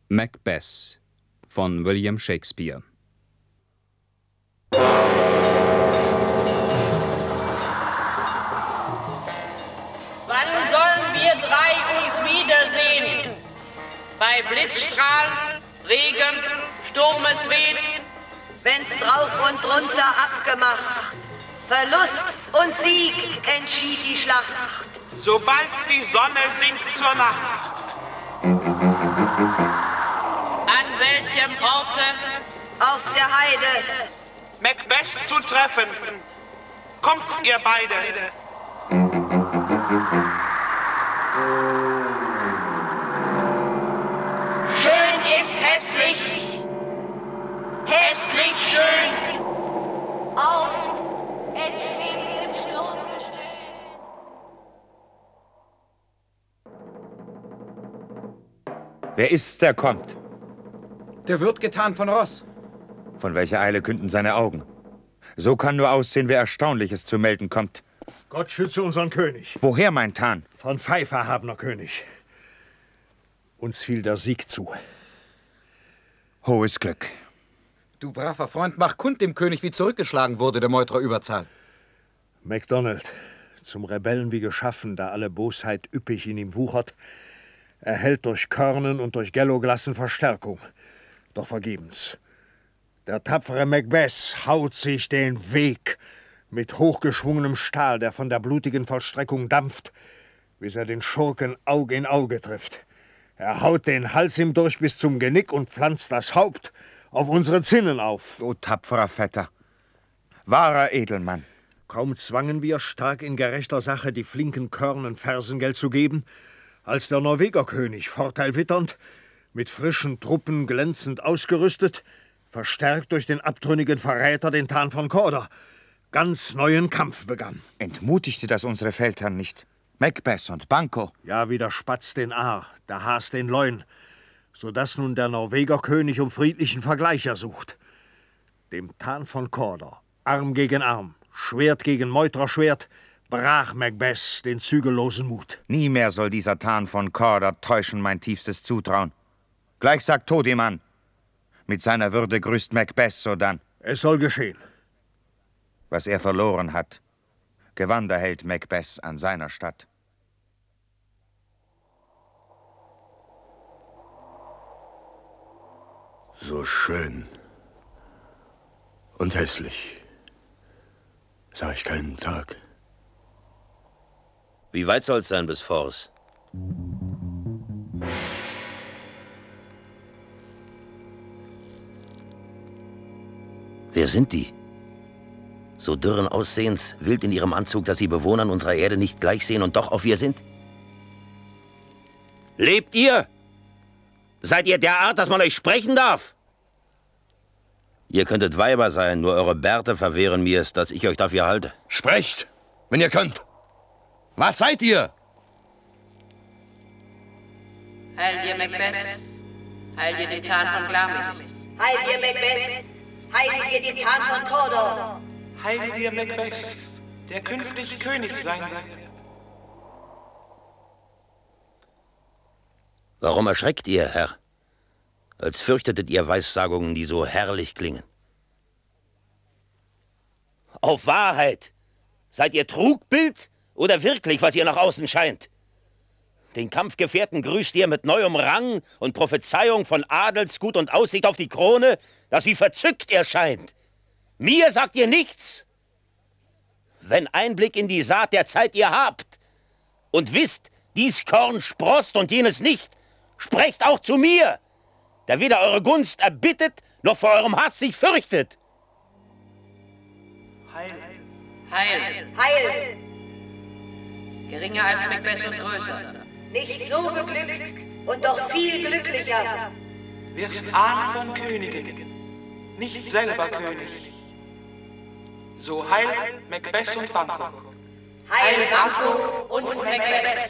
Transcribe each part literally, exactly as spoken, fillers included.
Macbeth von William Shakespeare. Wann sollen wir drei uns wiedersehen? Bei Blitzstrahl, Regen, Sturmeswehen? Wenn's drauf und drunter abgemacht. Verlust und Sieg entschied die Schlacht. Sobald die Sonne sinkt zur Nacht. An welchem Orte? Auf der Heide. Macbeth zu treffen. Kommt ihr beide. Schön ist hässlich. Hässlich schön. Auf, entschwebt im Sturmgeschrei. Wer ist's, der kommt? Der wird getan von Ross. Von welcher Eile künden seine Augen? So kann nur aussehen, wer Erstaunliches zu melden kommt. Gott schütze unseren König. Woher, mein Tarn? Von Pfeifferhabener König. Uns fiel der Sieg zu. Hohes Glück. Du braver Freund, mach kund dem König, wie zurückgeschlagen wurde der Meuterer Überzahl. MacDonald, zum Rebellen wie geschaffen, da alle Bosheit üppig in ihm wuchert, erhält durch Körnen und durch Gelloglassen Verstärkung. Doch vergebens. Der tapfere Macbeth haut sich den Weg mit hochgeschwungenem Stahl, der von der blutigen Vollstreckung dampft, bis er den Schurken Aug in Auge trifft. Er haut den Hals ihm durch bis zum Genick und pflanzt das Haupt auf unsere Zinnen auf. O tapferer Vetter, wahrer Edelmann. Kaum zwangen wir, stark in gerechter Sache die flinken Körnen Fersengeld zu geben, als der Norwegerkönig, Vorteil witternd, mit frischen Truppen glänzend ausgerüstet, verstärkt durch den abtrünnigen Verräter, den Tan von Corder, ganz neuen Kampf begann. Entmutigte das unsere Feldherren nicht? Macbeth und Banco? Ja, wie der Spatz den Aar, der Haas den Leun, so dass nun der Norwegerkönig um friedlichen Vergleich ersucht. Dem Tan von Corder, Arm gegen Arm, Schwert gegen Meuterschwert, brach Macbeth den zügellosen Mut. Nie mehr soll dieser Tan von Corder täuschen mein tiefstes Zutrauen. Gleich sagt Todiman, mit seiner Würde grüßt Macbeth sodann. Es soll geschehen. Was er verloren hat, gewann der Held Macbeth an seiner Statt. So schön und hässlich sah ich keinen Tag. Wie weit soll's sein bis Force? Wer sind die? So dürren Aussehens, wild in ihrem Anzug, dass sie Bewohnern unserer Erde nicht gleich sehen und doch auf wir sind? Lebt ihr? Seid ihr der Art, dass man euch sprechen darf? Ihr könntet Weiber sein, nur eure Bärte verwehren mir es, dass ich euch dafür halte. Sprecht, wenn ihr könnt. Was seid ihr? Heil dir, Macbeth. Heil dir den Tan von Glamis. Heil dir, Macbeth. Heil dir den Tan von Corder. Heil dir, Macbeth, der künftig König sein wird. Warum erschreckt ihr, Herr? Als fürchtetet ihr Weissagungen, die so herrlich klingen. Auf Wahrheit! Seid ihr Trugbild oder wirklich, was ihr nach außen scheint? Den Kampfgefährten grüßt ihr mit neuem Rang und Prophezeiung von Adelsgut und Aussicht auf die Krone, das wie verzückt erscheint. Mir sagt ihr nichts. Wenn Einblick in die Saat der Zeit ihr habt und wisst, dies Korn sproßt und jenes nicht, sprecht auch zu mir, der weder eure Gunst erbittet, noch vor eurem Hass sich fürchtet. Heil. Heil. Heil. Geringer als Macbeth und größer. Nicht so beglückt und doch viel glücklicher. Wirst Ahn von Königen, nicht selber König. So heil Macbeth und Banco. Heil Banco und Macbeth.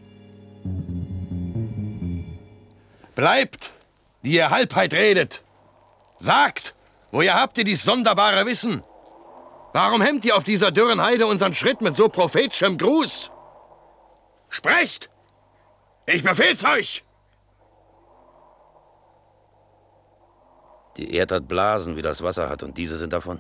Bleibt, die ihr Halbheit redet. Sagt, woher habt ihr dies sonderbare Wissen? Warum hemmt ihr auf dieser dürren Heide unseren Schritt mit so prophetischem Gruß? Sprecht! Ich befehl's euch! Die Erde hat Blasen, wie das Wasser hat, und diese sind davon.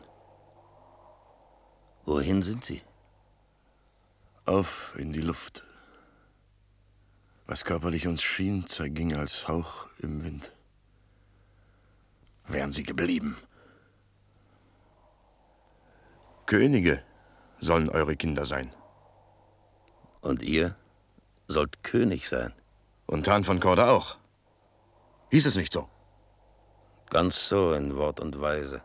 Wohin sind sie? Auf in die Luft. Was körperlich uns schien, zerging als Hauch im Wind. Wären sie geblieben. Könige sollen eure Kinder sein. Und ihr sollt König sein. Und Tan von Korda auch. Hieß es nicht so? Ganz so in Wort und Weise.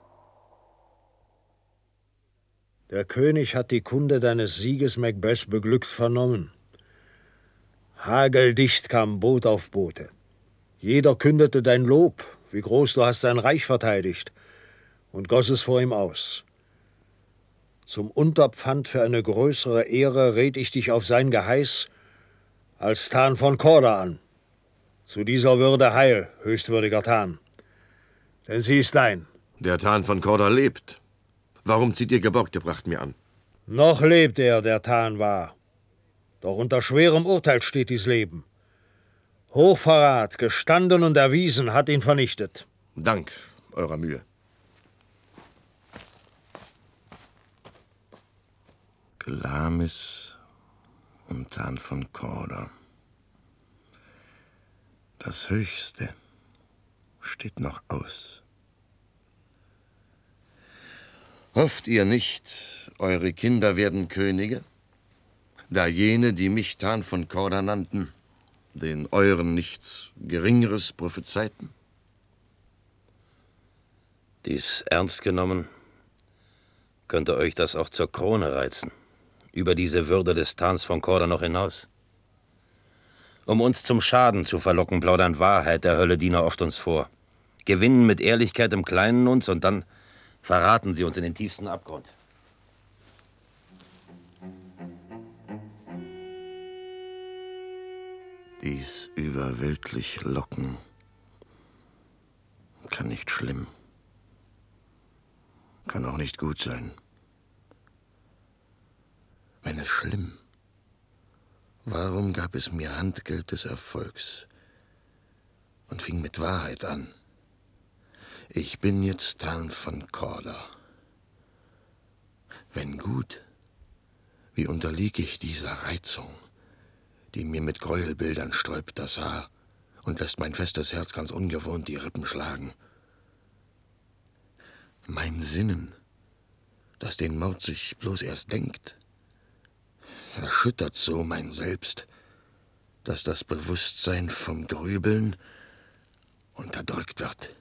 Der König hat die Kunde deines Sieges, Macbeth, beglückt vernommen. Hageldicht kam Boot auf Boote. Jeder kündete dein Lob, wie groß du hast sein Reich verteidigt, und goss es vor ihm aus. Zum Unterpfand für eine größere Ehre red ich dich auf sein Geheiß als Tan von Korda an. Zu dieser Würde heil, höchstwürdiger Tan. Denn sie ist dein. Der Tan von Korda lebt. Warum zieht ihr Geborgte Pracht mir an? Noch lebt er, der Tan war. Doch unter schwerem Urteil steht dies Leben. Hochverrat, gestanden und erwiesen, hat ihn vernichtet. Dank eurer Mühe. Glamis und Tan von Korda. Das Höchste steht noch aus. Hofft ihr nicht, eure Kinder werden Könige? Da jene, die mich Tan von Korda nannten, den euren nichts Geringeres prophezeiten? Dies ernst genommen, könnte euch das auch zur Krone reizen. Über diese Würde des Tans von Korda noch hinaus. Um uns zum Schaden zu verlocken, plaudern Wahrheit der Hölle-Diener oft uns vor. Gewinnen mit Ehrlichkeit im Kleinen uns und dann verraten sie uns in den tiefsten Abgrund. Dies überweltlich Locken kann nicht schlimm, kann auch nicht gut sein. Wenn es schlimm, warum gab es mir Handgeld des Erfolgs und fing mit Wahrheit an? Ich bin jetzt Tan von Korda. Wenn gut, wie unterlieg ich dieser Reizung, die mir mit Gräuelbildern sträubt das Haar und lässt mein festes Herz ganz ungewohnt die Rippen schlagen. Mein Sinnen, das den Mord sich bloß erst denkt, erschüttert so mein Selbst, dass das Bewusstsein vom Grübeln unterdrückt wird.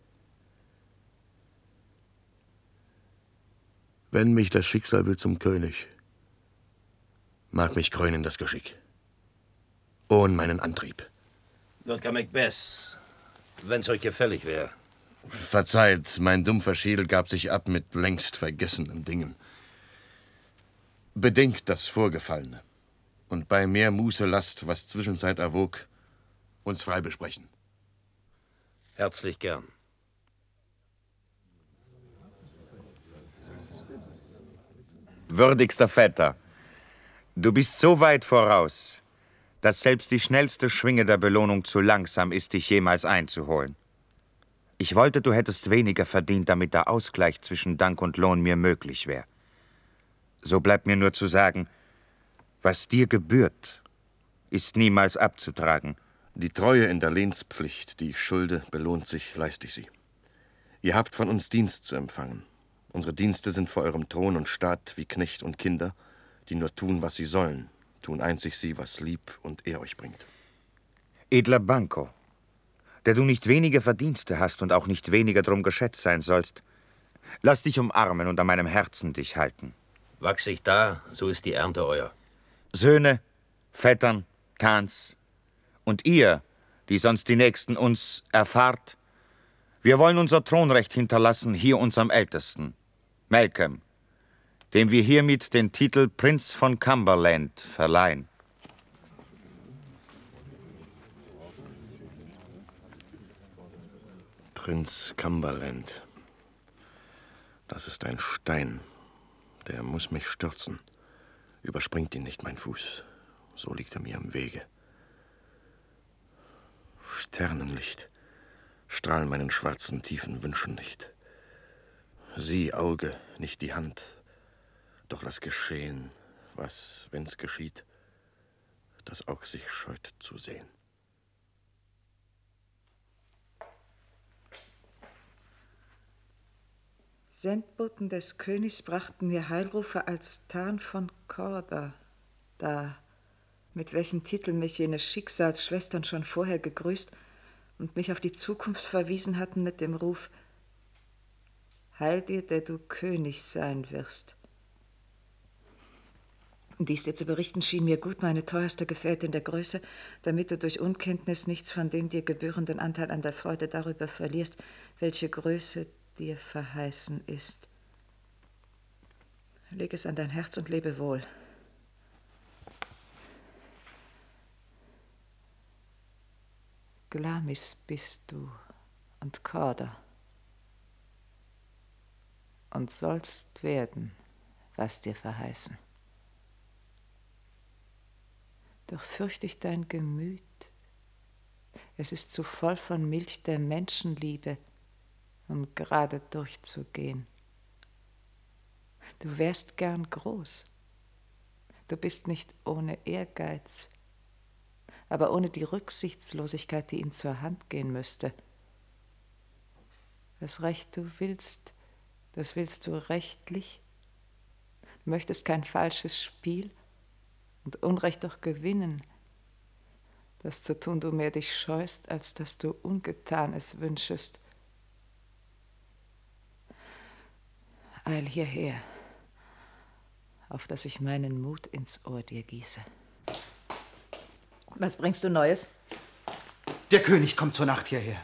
Wenn mich das Schicksal will zum König, mag mich krönen das Geschick, ohne meinen Antrieb. Dürker Macbeth, wenn's euch gefällig wäre. Verzeiht, mein dumpfer Schädel gab sich ab mit längst vergessenen Dingen. Bedenkt das Vorgefallene und bei mehr Muße lasst, was Zwischenzeit erwog, uns frei besprechen. Herzlich gern. Würdigster Vetter, du bist so weit voraus, dass selbst die schnellste Schwinge der Belohnung zu langsam ist, dich jemals einzuholen. Ich wollte, du hättest weniger verdient, damit der Ausgleich zwischen Dank und Lohn mir möglich wäre. So bleibt mir nur zu sagen, was dir gebührt, ist niemals abzutragen. Die Treue in der Lehnspflicht, die ich schulde, belohnt sich, leist ich sie. Ihr habt von uns Dienst zu empfangen. Unsere Dienste sind vor eurem Thron und Staat wie Knecht und Kinder, die nur tun, was sie sollen, tun einzig sie, was lieb und Ehr euch bringt. Edler Banco, der du nicht wenige Verdienste hast und auch nicht weniger drum geschätzt sein sollst, lass dich umarmen und an meinem Herzen dich halten. Wachs ich da, so ist die Ernte euer. Söhne, Vettern, Tans und ihr, die sonst die Nächsten uns erfahrt, wir wollen unser Thronrecht hinterlassen, hier unserem Ältesten, Malcolm, dem wir hiermit den Titel Prinz von Cumberland verleihen. Prinz Cumberland, das ist ein Stein, der muss mich stürzen. Überspringt ihn nicht mein Fuß, so liegt er mir im Wege. Sternenlicht, Strahl meinen schwarzen, tiefen Wünschen nicht. Sieh, Auge, nicht die Hand, doch lass geschehen, was, wenn's geschieht, das Aug sich scheut zu sehen. Sendboten des Königs brachten mir Heilrufe als Tarn von Korda dar, mit welchem Titel mich jene Schicksalsschwestern schon vorher gegrüßt und mich auf die Zukunft verwiesen hatten mit dem Ruf: Heil dir, der du König sein wirst. Dies dir zu berichten schien mir gut, meine teuerste Gefährtin der Größe, damit du durch Unkenntnis nichts von dem dir gebührenden Anteil an der Freude darüber verlierst, welche Größe dir verheißen ist. Leg es an dein Herz und lebe wohl. Glamis bist du und Korda und sollst werden, was dir verheißen. Doch fürcht ich dein Gemüt, es ist zu voll von Milch der Menschenliebe, um gerade durchzugehen. Du wärst gern groß, du bist nicht ohne Ehrgeiz, aber ohne die Rücksichtslosigkeit, die ihm zur Hand gehen müsste. Was recht du willst, das willst du rechtlich. Du möchtest kein falsches Spiel und Unrecht doch gewinnen. Das zu tun du mehr dich scheust, als dass du ungetan es wünschest. Eil hierher, auf dass ich meinen Mut ins Ohr dir gieße. Was bringst du Neues? Der König kommt zur Nacht hierher.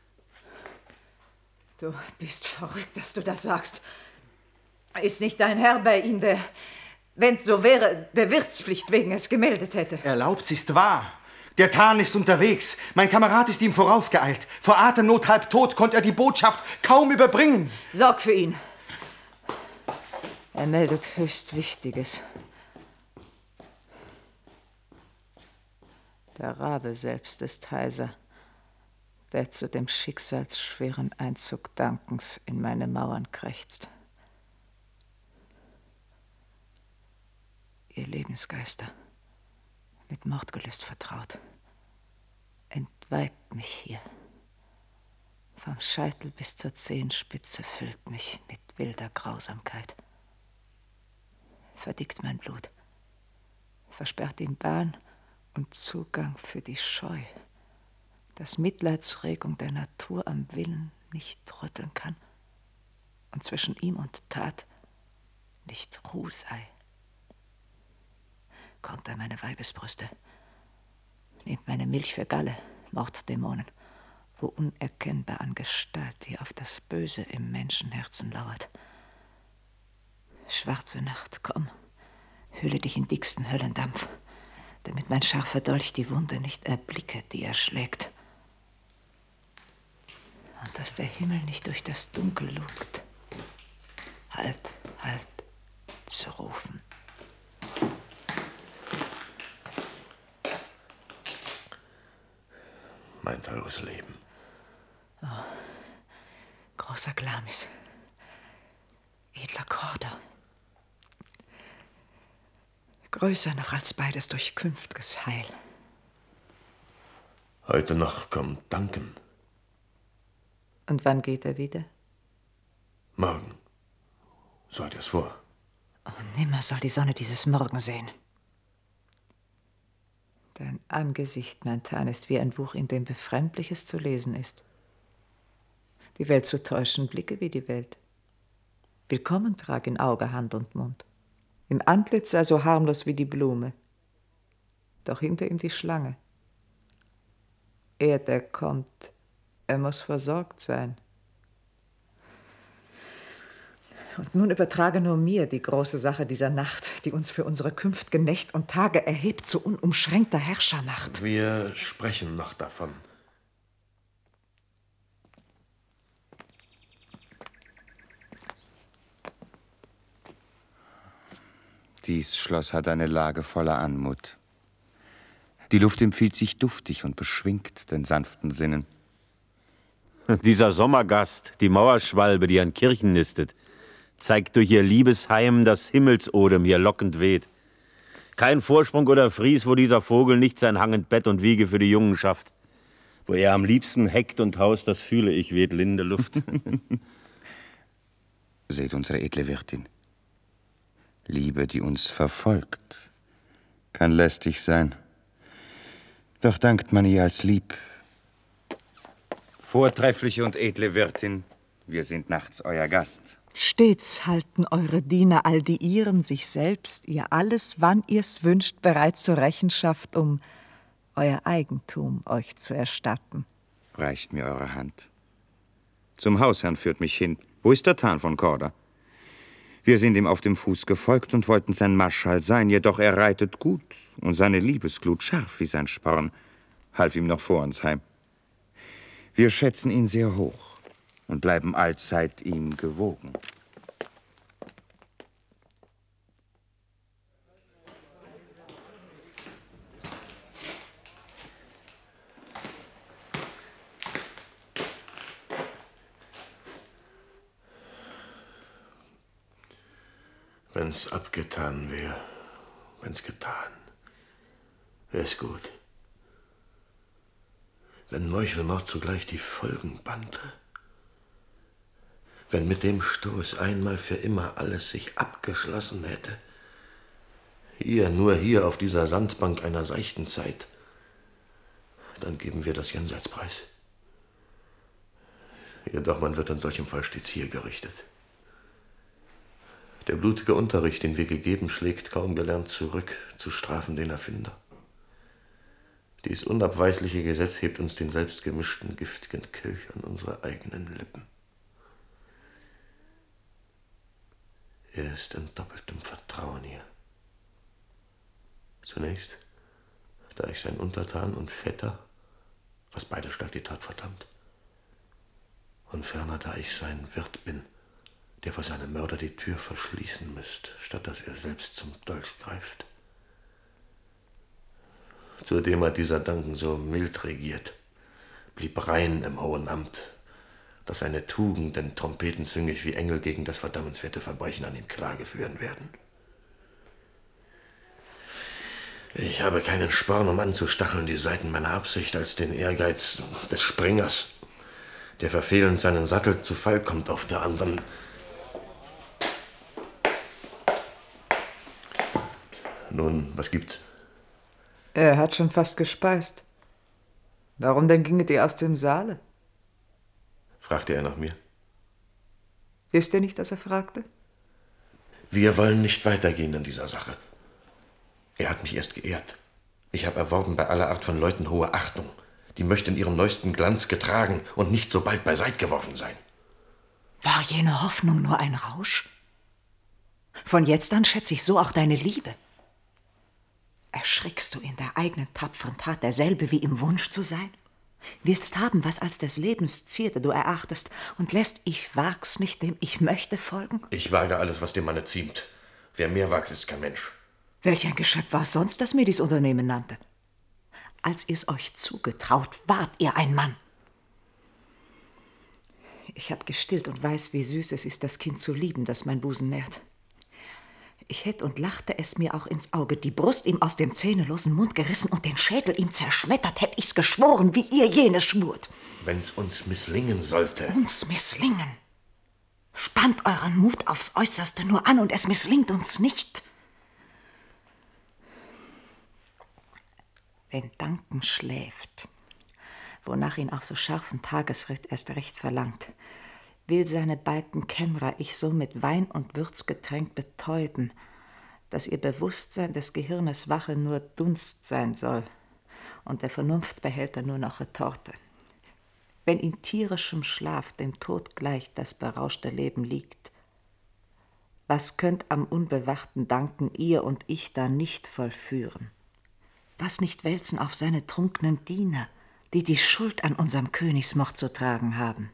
Du bist verrückt, dass du das sagst. Ist nicht dein Herr bei ihm, der, wenn's so wäre, der Wirtspflicht wegen es gemeldet hätte? Erlaubt, ist wahr. Der Tarn ist unterwegs. Mein Kamerad ist ihm voraufgeeilt. Vor Atemnot halb tot konnte er die Botschaft kaum überbringen. Sorg für ihn. Er meldet höchst Wichtiges. Der Rabe selbst ist heiser, der zu dem schicksalsschweren Einzug Dankens in meine Mauern krächzt. Ihr Lebensgeister, mit Mordgelüst vertraut, entweibt mich hier. Vom Scheitel bis zur Zehenspitze füllt mich mit wilder Grausamkeit. Verdickt mein Blut, versperrt ihm Bahn und Zugang für die Scheu, dass Mitleidsregung der Natur am Willen nicht rütteln kann und zwischen ihm und Tat nicht Ruh sei. Kommt an meine Weibesbrüste, nehmt meine Milch für Galle, Morddämonen, wo unerkennbar an Gestalt die auf das Böse im Menschenherzen lauert. Schwarze Nacht, komm, hülle dich in dicksten Höllendampf, damit mein scharfer Dolch die Wunde nicht erblicke, die er schlägt. Und dass der Himmel nicht durch das Dunkel lugt, halt, halt, zu rufen. Mein teures Leben. Oh, großer Glamis, edler Korda. Größer noch als beides durch künftges Heil. Heute noch kommt Duncan. Und wann geht er wieder? Morgen. So hat er's vor. Oh, nimmer soll die Sonne dieses Morgen sehen. Dein Angesicht, mein Tarn, ist wie ein Buch, in dem Befremdliches zu lesen ist. Die Welt zu täuschen, blicke wie die Welt. Willkommen trag in Auge, Hand und Mund. Im Antlitz sei so harmlos wie die Blume. Doch hinter ihm die Schlange. Er, der kommt, er muss versorgt sein. Und nun übertrage nur mir die große Sache dieser Nacht, die uns für unsere künftige Nächt und Tage erhebt zu unumschränkter Herrschermacht. Wir sprechen noch davon. Dies Schloss hat eine Lage voller Anmut. Die Luft empfiehlt sich duftig und beschwingt den sanften Sinnen. Dieser Sommergast, die Mauerschwalbe, die an Kirchen nistet, zeigt durch ihr Liebesheim, das Himmelsodem hier lockend weht. Kein Vorsprung oder Fries, wo dieser Vogel nicht sein hangend Bett und Wiege für die Jungen schafft. Wo er am liebsten heckt und haust, das fühle ich, weht linde Luft. Seht unsere edle Wirtin. Liebe, die uns verfolgt, kann lästig sein. Doch dankt man ihr als lieb. Vortreffliche und edle Wirtin, wir sind nachts euer Gast. Stets halten eure Diener all die ihren, sich selbst, ihr alles, wann ihr's wünscht, bereit zur Rechenschaft, um euer Eigentum euch zu erstatten. Reicht mir eure Hand. Zum Hausherrn führt mich hin. Wo ist der Tan von Korda? Wir sind ihm auf dem Fuß gefolgt und wollten sein Marschall sein, jedoch er reitet gut und seine Liebesglut scharf wie sein Sporn, half ihm noch vor uns heim. Wir schätzen ihn sehr hoch und bleiben allzeit ihm gewogen. Wenn's abgetan wäre, wenn's getan, wär's gut. Wenn Meuchelmord zugleich die Folgen bannte, wenn mit dem Stoß einmal für immer alles sich abgeschlossen hätte, hier, nur hier auf dieser Sandbank einer seichten Zeit, dann geben wir das Jenseits preis. Jedoch man wird in solchem Fall stets hier gerichtet. Der blutige Unterricht, den wir gegeben, schlägt kaum gelernt zurück, zu strafen den Erfinder. Dies unabweisliche Gesetz hebt uns den selbstgemischten, giftigen Kelch an unsere eigenen Lippen. Er ist in doppeltem Vertrauen hier. Zunächst, da ich sein Untertan und Vetter, was beide stark die Tat verdammt, und ferner, da ich sein Wirt bin, der vor seinem Mörder die Tür verschließen müsst, statt dass er selbst zum Dolch greift. Zudem hat dieser Duncan so mild regiert, blieb rein im hohen Amt, dass seine Tugenden trompetenzüngig wie Engel gegen das verdammenswerte Verbrechen an ihm Klage führen werden. Ich habe keinen Sporn, um anzustacheln die Seiten meiner Absicht, als den Ehrgeiz des Springers, der verfehlend seinen Sattel zu Fall kommt auf der anderen. Nun, was gibt's? Er hat schon fast gespeist. Warum denn ginget ihr aus dem Saale? Fragte er nach mir. Wisst ihr nicht, dass er fragte? Wir wollen nicht weitergehen in dieser Sache. Er hat mich erst geehrt. Ich habe erworben bei aller Art von Leuten hohe Achtung. Die möchte in ihrem neuesten Glanz getragen und nicht so bald beiseit geworfen sein. War jene Hoffnung nur ein Rausch? Von jetzt an schätze ich so auch deine Liebe. Erschrickst du in der eigenen tapferen Tat derselbe wie im Wunsch zu sein? Willst haben, was als des Lebens Zierde du erachtest, und lässt ich wag's nicht, dem ich möchte folgen? Ich wage alles, was dem Manne ziemt. Wer mehr wagt, ist kein Mensch. Welch ein Geschöpf war es sonst, das mir dies Unternehmen nannte? Als ihr's euch zugetraut, wart ihr ein Mann. Ich hab gestillt und weiß, wie süß es ist, das Kind zu lieben, das mein Busen nährt. Ich hätt und lachte es mir auch ins Auge, die Brust ihm aus dem zähnelosen Mund gerissen und den Schädel ihm zerschmettert, hätt ich's geschworen, wie ihr jene schwurt. Wenn's uns misslingen sollte. Uns misslingen? Spannt euren Mut aufs Äußerste nur an, und es misslingt uns nicht. Wenn Duncan schläft, wonach ihn auf so scharfen Tagesritt erst recht verlangt, will seine beiden Kämmerer ich so mit Wein und Würzgetränk betäuben, dass ihr Bewusstsein des Gehirnes wache nur Dunst sein soll und der Vernunftbehälter nur noch Retorte. Wenn in tierischem Schlaf dem Tod gleich das berauschte Leben liegt, was könnt am unbewachten Duncan ihr und ich da nicht vollführen? Was nicht wälzen auf seine trunkenen Diener, die die Schuld an unserem Königsmord zu tragen haben?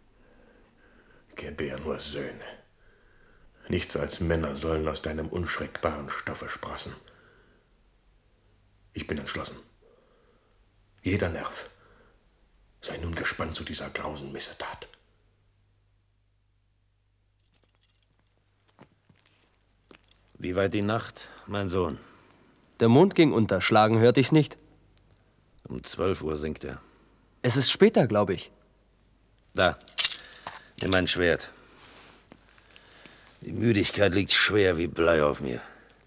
Gebär nur Söhne. Nichts als Männer sollen aus deinem unschreckbaren Stoffe sprossen. Ich bin entschlossen. Jeder Nerv, Sei nun gespannt zu dieser grausen Missetat. Wie weit die Nacht, mein Sohn? Der Mond ging unter. Schlagen hörte ich's nicht. Um zwölf Uhr sinkt er. Es ist später, glaube ich. Da, nimm mein Schwert. Die Müdigkeit liegt schwer wie Blei auf mir.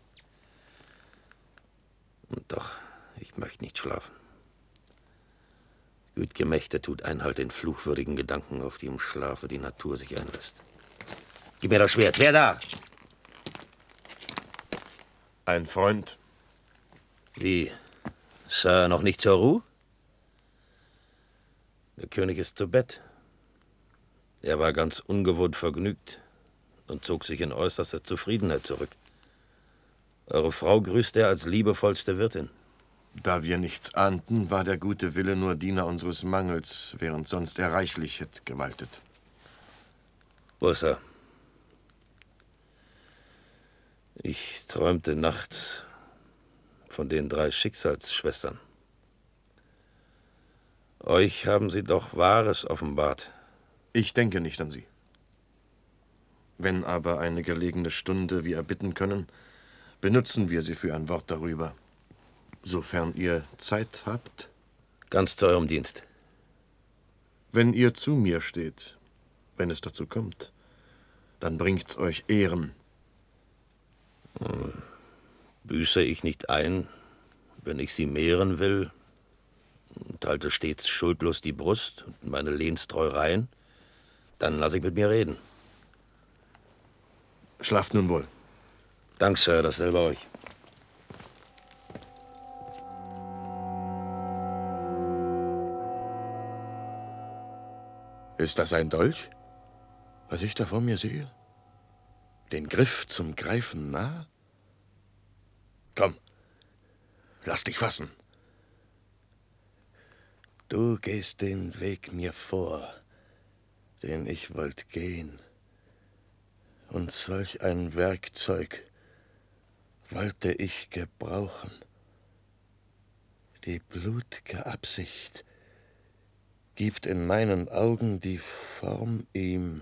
Und doch, ich möchte nicht schlafen. Gut Gemächter tut Einhalt den fluchwürdigen Gedanken, auf die im Schlafe die Natur sich einlässt. Gib mir das Schwert. Wer da? Ein Freund. Wie? Sir, noch nicht zur Ruhe? Der König ist zu Bett. Er war ganz ungewohnt vergnügt und zog sich in äußerster Zufriedenheit zurück. Eure Frau grüßt er als liebevollste Wirtin. Da wir nichts ahnten, war der gute Wille nur Diener unseres Mangels, während sonst er reichlich hätte gewaltet. Wo ist er? Ich träumte nachts von den drei Schicksalsschwestern. Euch haben sie doch Wahres offenbart. Ich denke nicht an sie. Wenn aber eine gelegene Stunde wir erbitten können, benutzen wir sie für ein Wort darüber. Sofern ihr Zeit habt. Ganz zu eurem Dienst. Wenn ihr zu mir steht, wenn es dazu kommt, dann bringt's euch Ehren. Hm. Büße ich nicht ein, wenn ich sie mehren will, und halte stets schuldlos die Brust und meine Lehnstreu rein, dann lasse ich mit mir reden. Schlaft nun wohl. Dank, Sir, dasselbe euch. Ist das ein Dolch, was ich da vor mir sehe? Den Griff zum Greifen nah? Komm, lass dich fassen. Du gehst den Weg mir vor, den ich wollt gehen. Und solch ein Werkzeug wollte ich gebrauchen. Die blutge Absicht gibt in meinen Augen die Form ihm.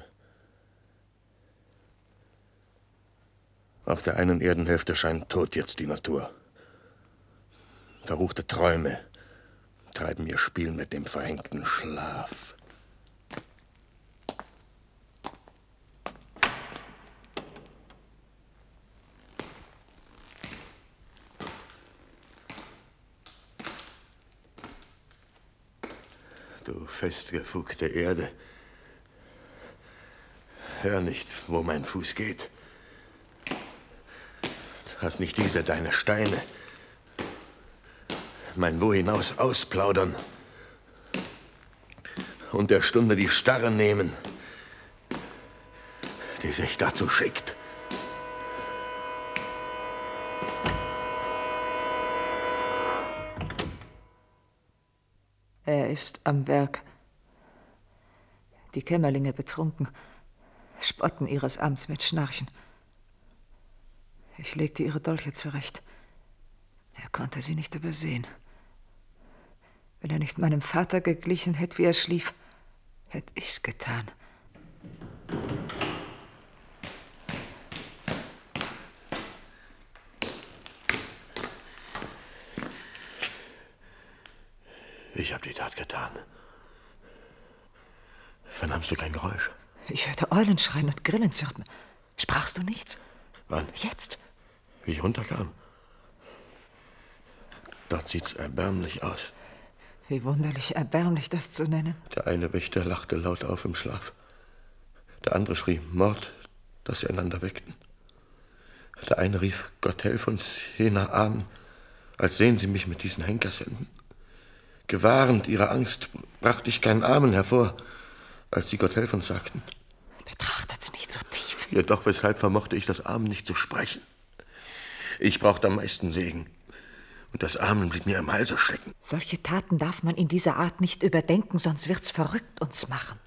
Auf der einen Erdenhälfte scheint tot jetzt die Natur. Verruchte Träume treiben mir Spiel mit dem verhängten Schlaf. Du festgefugte Erde, hör nicht, wo mein Fuß geht. Hast nicht diese deine Steine mein Wo hinaus ausplaudern und der Stunde die Starre nehmen, die sich dazu schickt. Er ist am Werk. Die Kämmerlinge betrunken, spotten ihres Amts mit Schnarchen. Ich legte ihre Dolche zurecht. Er konnte sie nicht übersehen. Wenn er nicht meinem Vater geglichen hätte, wie er schlief, hätte ich's getan. Ich habe die Tat getan. Vernahmst du kein Geräusch? Ich hörte Eulen schreien und Grillen zirpen. Sprachst du nichts? Wann? Jetzt. Wie ich runterkam. Dort sieht's erbärmlich aus. Wie wunderlich erbärmlich, das zu nennen. Der eine Wächter lachte laut auf im Schlaf. Der andere schrie Mord, dass sie einander weckten. Der eine rief, Gott helf uns, jener Armen, als sehen sie mich mit diesen Henkershänden. Gewahrend ihrer Angst brachte ich keinen Amen hervor, als sie Gott helf uns sagten. Betrachtet's nicht so tief. Jedoch, weshalb vermochte ich das Amen nicht zu sprechen? Ich brauchte am meisten Segen. Und das Amen blieb mir im Halse stecken. Solche Taten darf man in dieser Art nicht überdenken, sonst wird's verrückt uns machen.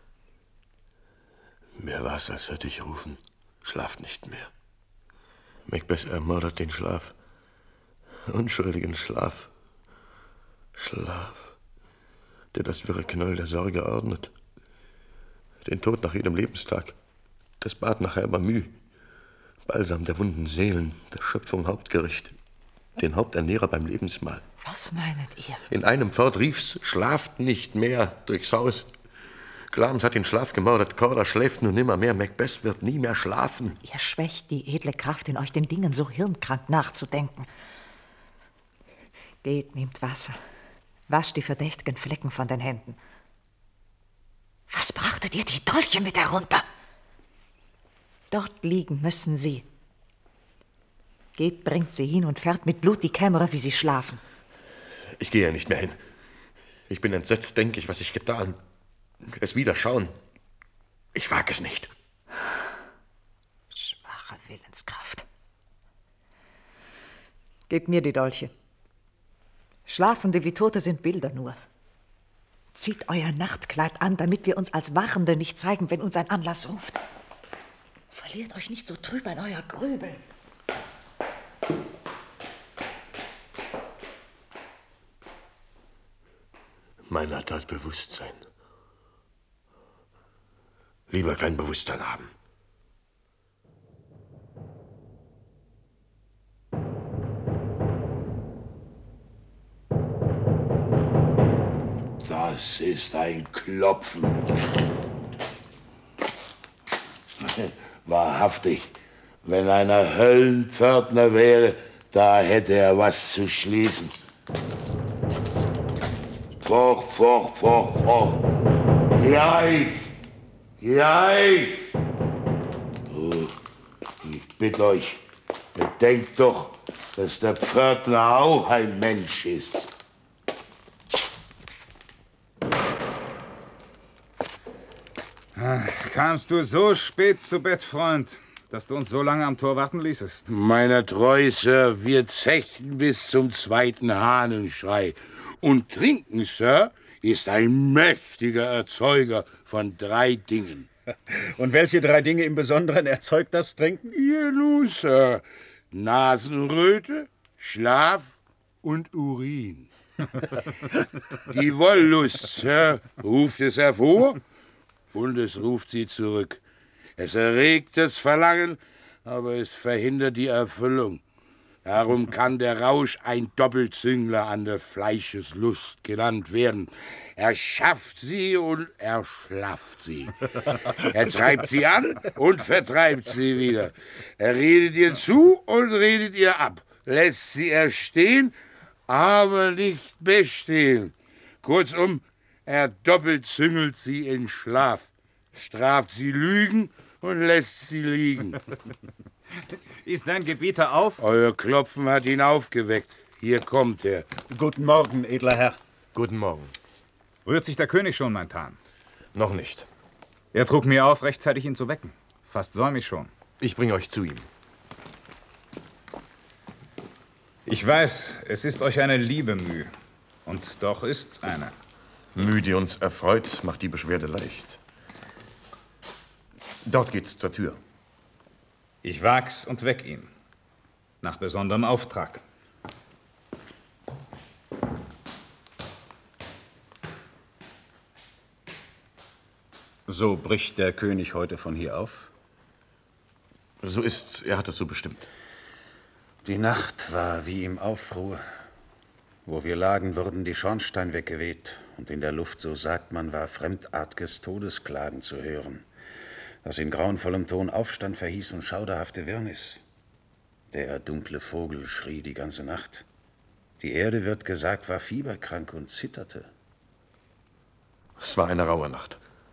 Mir war's, als hörte ich rufen, schlaft nicht mehr. Macbeth ermordet den Schlaf. Unschuldigen Schlaf. Schlaf. der das wirre Knäuel der Sorge ordnet. Den Tod nach jedem Lebenstag, das Bad nach halber Müh, Balsam der wunden Seelen, der Schöpfung Hauptgericht, den Haupternährer beim Lebensmahl. Was meinet ihr? In einem Fort rief's, schlaft nicht mehr durchs Haus. Glamis hat den Schlaf gemordet, Corda schläft nun nimmer mehr, Macbeth wird nie mehr schlafen. Ihr schwächt die edle Kraft in euch, den Dingen so hirnkrank nachzudenken. Geht, nehmt Wasser, wascht die verdächtigen Flecken von den Händen. Was brachtet ihr die Dolche mit herunter? Dort liegen müssen sie. Geht, bringt sie hin und fährt mit Blut die Kämmerer, wie sie schlafen. Ich gehe ja nicht mehr hin. Ich bin entsetzt, denke ich, was ich getan. Es wieder schauen. Ich wag es nicht. Schwache Willenskraft. Gebt mir die Dolche. Schlafende wie Tote sind Bilder nur. Zieht euer Nachtkleid an, damit wir uns als Wachende nicht zeigen, wenn uns ein Anlass ruft. Verliert euch nicht so trüb in euer Grübeln. Meiner Tat Bewusstsein. Lieber kein Bewusstsein haben. Das ist ein Klopfen. Wahrhaftig, wenn einer Höllenpförtner wäre, da hätte er was zu schließen. Poch, poch, poch, poch. Gleich, gleich. Oh, ich bitte euch, bedenkt doch, dass der Pförtner auch ein Mensch ist. Kamst du so spät zu Bett, Freund, dass du uns so lange am Tor warten ließest? Meiner treu, Sir, wir zechten bis zum zweiten Hahnenschrei. Und trinken, Sir, ist ein mächtiger Erzeuger von drei Dingen. Und welche drei Dinge im Besonderen erzeugt das Trinken? Ihr nun, Sir. Nasenröte, Schlaf und Urin. Die Wollust, Sir, ruft es hervor und es ruft sie zurück. Es erregt das Verlangen, aber es verhindert die Erfüllung. Darum kann der Rausch ein Doppelzüngler an der Fleischeslust genannt werden. Er schafft sie und er schlafft sie. Er treibt sie an und vertreibt sie wieder. Er redet ihr zu und redet ihr ab. Lässt sie erstehen, aber nicht bestehen. Kurzum, er doppelzüngelt sie in Schlaf, straft sie Lügen und lässt sie liegen. Ist dein Gebieter auf? Euer Klopfen hat ihn aufgeweckt. Hier kommt er. Guten Morgen, edler Herr. Guten Morgen. Rührt sich der König schon, mein Tarn? Noch nicht. Er trug mir auf, rechtzeitig ihn zu wecken. Fast säum ich schon. Ich bringe euch zu ihm. Ich weiß, es ist euch eine liebe Mühe. Und doch ist's eine. Mühe, die uns erfreut, macht die Beschwerde leicht. Dort geht's zur Tür. Ich wag's und weck ihn. Nach besonderem Auftrag. So bricht der König heute von hier auf? So ist's. Er hat es so bestimmt. Die Nacht war wie im Aufruhr. Wo wir lagen, wurden die Schornstein weggeweht. Und in der Luft, so sagt man, war fremdartiges Todesklagen zu hören, das in grauenvollem Ton Aufstand verhieß und schauderhafte Wirrnis. Der dunkle Vogel schrie die ganze Nacht. Die Erde, wird gesagt, war fieberkrank und zitterte. Es war eine raue Nacht.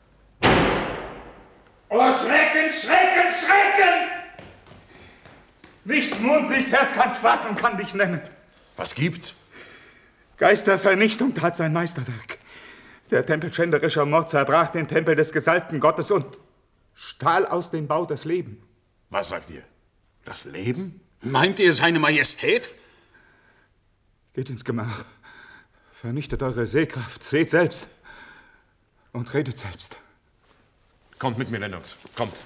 Oh, Schrecken, Schrecken, Schrecken! Nicht Mund, nicht Herz kann's fassen, kann dich nennen. Was gibt's? Geistervernichtung tat sein Meisterwerk. Der tempelschänderische Mord zerbrach den Tempel des gesalbten Gottes und stahl aus dem Bau das Leben. Was sagt ihr? Das Leben? Meint ihr seine Majestät? Geht ins Gemach. Vernichtet eure Sehkraft. Seht selbst. Und redet selbst. Kommt mit mir, Lennox. Kommt.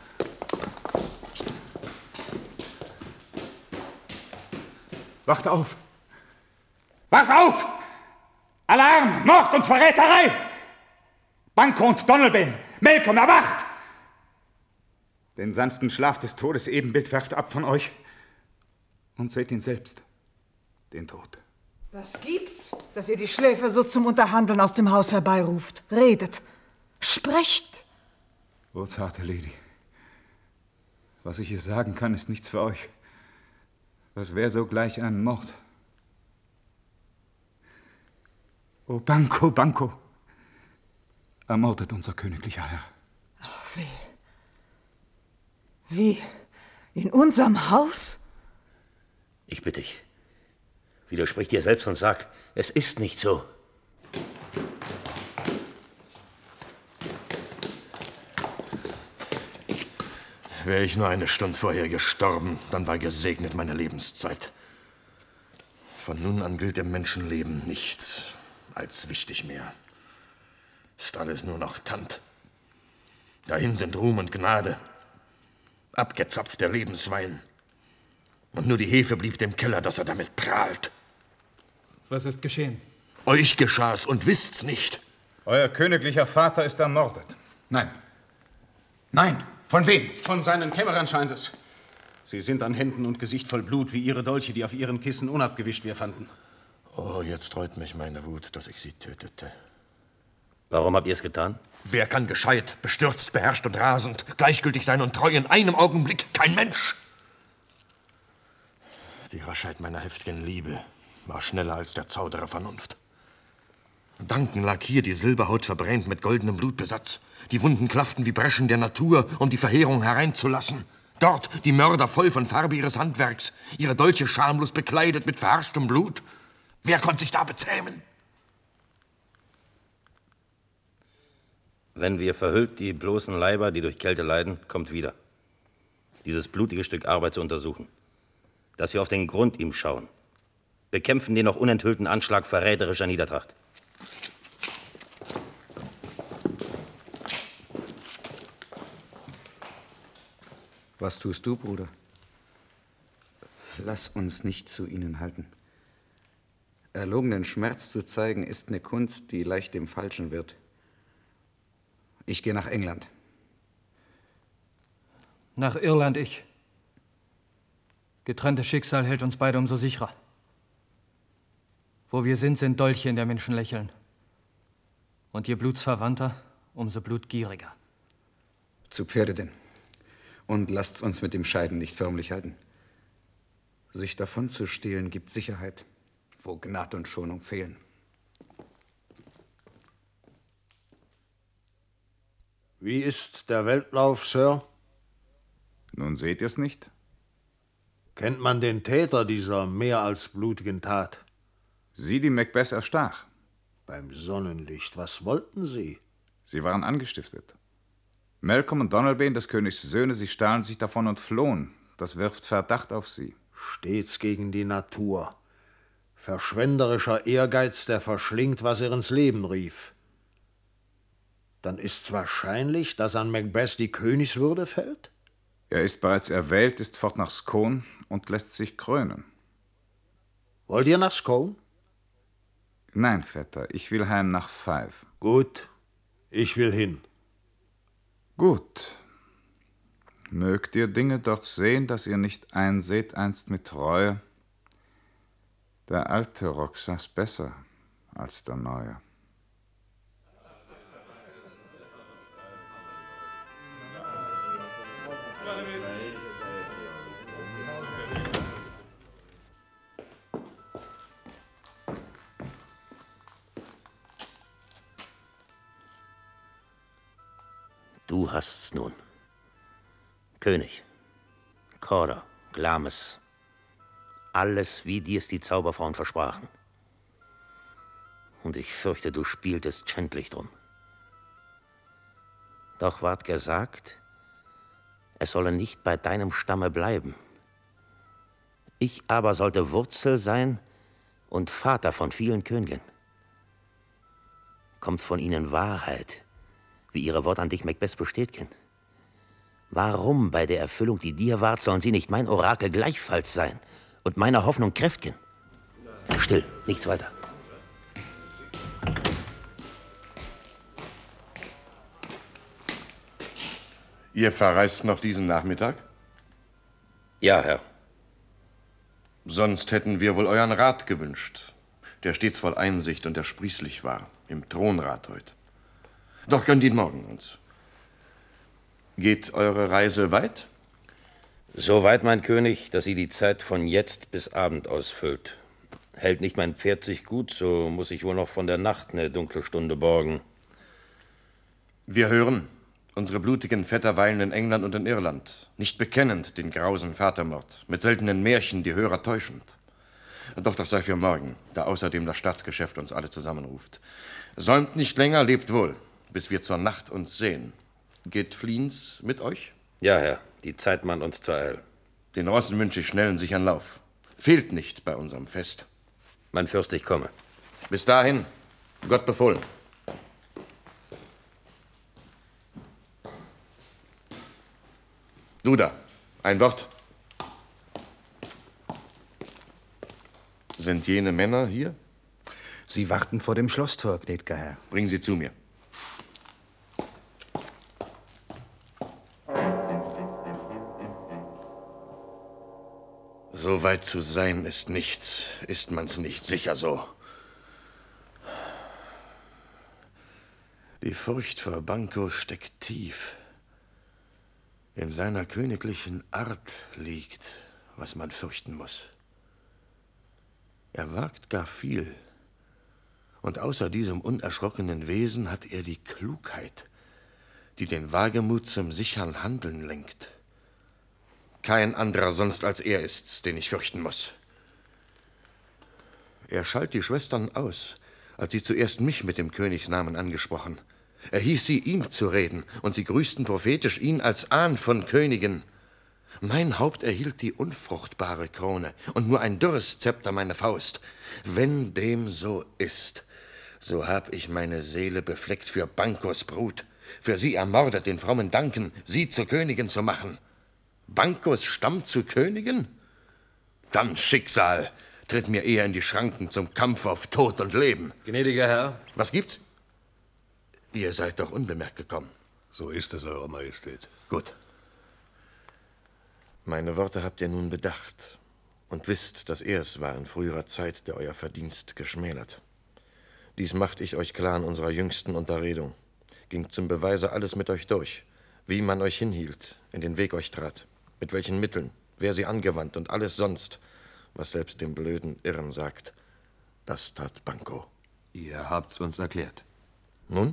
Wacht auf! Wacht auf! Alarm! Mord und Verräterei! Banco und Donalbain! Malcolm, erwacht! Den sanften Schlaf des Todes Ebenbild werft ab von euch und seht ihn selbst, den Tod. Was gibt's, dass ihr die Schläfer so zum Unterhandeln aus dem Haus herbeiruft? Redet, sprecht! O zarte Lady, was ich hier sagen kann, ist nichts für euch. Das wäre sogleich ein Mord. O Banco, Banco, ermordet unser königlicher Herr. Ach, wie? Wie? In unserem Haus? Ich bitte dich, widersprich dir selbst und sag, es ist nicht so. Wäre ich nur eine Stunde vorher gestorben, dann war gesegnet meine Lebenszeit. Von nun an gilt im Menschenleben nichts als wichtig mehr. Ist alles nur noch Tand. Dahin sind Ruhm und Gnade. Abgezapft der Lebenswein. Und nur die Hefe blieb dem Keller, dass er damit prahlt. Was ist geschehen? Euch geschah's und wisst's nicht. Euer königlicher Vater ist ermordet. Nein. Nein. Von wem? Von seinen Kämmerern scheint es. Sie sind an Händen und Gesicht voll Blut, wie ihre Dolche, die auf ihren Kissen unabgewischt wir fanden. Oh, jetzt reut mich meine Wut, dass ich sie tötete. Warum habt ihr es getan? Wer kann gescheit, bestürzt, beherrscht und rasend, gleichgültig sein und treu in einem Augenblick? Kein Mensch! Die Raschheit meiner heftigen Liebe war schneller als der Zauderer Vernunft. Danken lag hier die Silberhaut verbrämt mit goldenem Blutbesatz. Die Wunden klafften wie Breschen der Natur, um die Verheerung hereinzulassen. Dort die Mörder voll von Farbe ihres Handwerks, ihre Dolche schamlos bekleidet mit verharschtem Blut. Wer konnte sich da bezähmen? Wenn wir verhüllt die bloßen Leiber, die durch Kälte leiden, kommt wieder. Dieses blutige Stück Arbeit zu untersuchen. Dass wir auf den Grund ihm schauen. Bekämpfen den noch unenthüllten Anschlag verräterischer Niedertracht. Was tust du, Bruder? Lass uns nicht zu ihnen halten. Erlogenen Schmerz zu zeigen, ist eine Kunst, die leicht dem Falschen wird. Ich gehe nach England. Nach Irland ich. Getrenntes Schicksal hält uns beide umso sicherer. Wo wir sind, sind Dolche in der Menschen lächeln. Und ihr Blutsverwandter umso blutgieriger. Zu Pferde denn. Und lasst's uns mit dem Scheiden nicht förmlich halten. Sich davon zu stehlen gibt Sicherheit, wo Gnad und Schonung fehlen. Wie ist der Weltlauf, Sir? Nun seht ihr's nicht? Kennt man den Täter dieser mehr als blutigen Tat? Sie, die Macbeth erstach. Beim Sonnenlicht, was wollten Sie? Sie waren angestiftet. Malcolm und Donalbain, des Königs Söhne, sie stahlen sich davon und flohen. Das wirft Verdacht auf sie. Stets gegen die Natur. Verschwenderischer Ehrgeiz, der verschlingt, was er ins Leben rief. Dann ist's wahrscheinlich, dass an Macbeth die Königswürde fällt? Er ist bereits erwählt, ist fort nach Scone und lässt sich krönen. Wollt ihr nach Scone? Nein, Vetter, ich will heim nach Fife. Gut, ich will hin. Gut. Mögt ihr Dinge dort sehen, dass ihr nicht einseht, einst mit Reue? Der alte Rock saß besser als der neue. Du hast's nun. König, Corder, Glamis, alles, wie dir's die Zauberfrauen versprachen. Und ich fürchte, du spieltest schändlich drum. Doch ward gesagt, es solle nicht bei deinem Stamme bleiben. Ich aber sollte Wurzel sein und Vater von vielen Königen. Kommt von ihnen Wahrheit, wie ihre Wort an dich, Macbeth, bestätigen? Warum bei der Erfüllung, die dir ward, sollen sie nicht mein Orakel gleichfalls sein und meiner Hoffnung kräftgen? Still, nichts weiter. Ihr verreist noch diesen Nachmittag? Ja, Herr. Sonst hätten wir wohl euren Rat gewünscht, der stets voll Einsicht und ersprießlich war, im Thronrat heut. Doch gönnt ihn morgen uns. Geht eure Reise weit? So weit, mein König, dass sie die Zeit von jetzt bis Abend ausfüllt. Hält nicht mein Pferd sich gut, so muss ich wohl noch von der Nacht eine dunkle Stunde borgen. Wir hören, unsere blutigen Vetter weilen in England und in Irland, nicht bekennend den grausen Vatermord, mit seltenen Märchen die Hörer täuschend. Doch das sei für morgen, da außerdem das Staatsgeschäft uns alle zusammenruft. Säumt nicht länger, lebt wohl, bis wir zur Nacht uns sehen. Geht Fliens mit euch? Ja, Herr, die Zeit mahnt uns zur Eil. Den Rossen wünsche ich schnellen sichern Lauf. Fehlt nicht bei unserem Fest. Mein Fürst, ich komme. Bis dahin, Gott befohlen. Du da, ein Wort. Sind jene Männer hier? Sie warten vor dem Schlosstor, gnädiger Herr. Bring sie zu mir. So weit zu sein ist nichts, ist man's nicht sicher so. Die Furcht vor Banco steckt tief. In seiner königlichen Art liegt, was man fürchten muss. Er wagt gar viel. Und außer diesem unerschrockenen Wesen hat er die Klugheit, die den Wagemut zum sichern Handeln lenkt. Kein anderer sonst als er ist's, den ich fürchten muss. Er schalt die Schwestern aus, als sie zuerst mich mit dem Königsnamen angesprochen. Er hieß sie, ihm zu reden, und sie grüßten prophetisch ihn als Ahn von Königen. Mein Haupt erhielt die unfruchtbare Krone und nur ein dürres Zepter meine Faust. Wenn dem so ist, so hab ich meine Seele befleckt für Bancos Brut, für sie ermordet den frommen Danken, sie zur Königin zu machen. Bancos Stamm zu Königin? Dann Schicksal, tritt mir eher in die Schranken zum Kampf auf Tod und Leben. Gnädiger Herr. Was gibt's? Ihr seid doch unbemerkt gekommen. So ist es, Eure Majestät. Gut. Meine Worte habt ihr nun bedacht und wisst, dass er es war in früherer Zeit, der euer Verdienst geschmälert. Dies macht ich euch klar in unserer jüngsten Unterredung. Ging zum Beweise alles mit euch durch, wie man euch hinhielt, in den Weg euch trat, mit welchen Mitteln, wer sie angewandt und alles sonst, was selbst dem blöden Irren sagt, das tat Banco. Ihr habt's uns erklärt. Nun?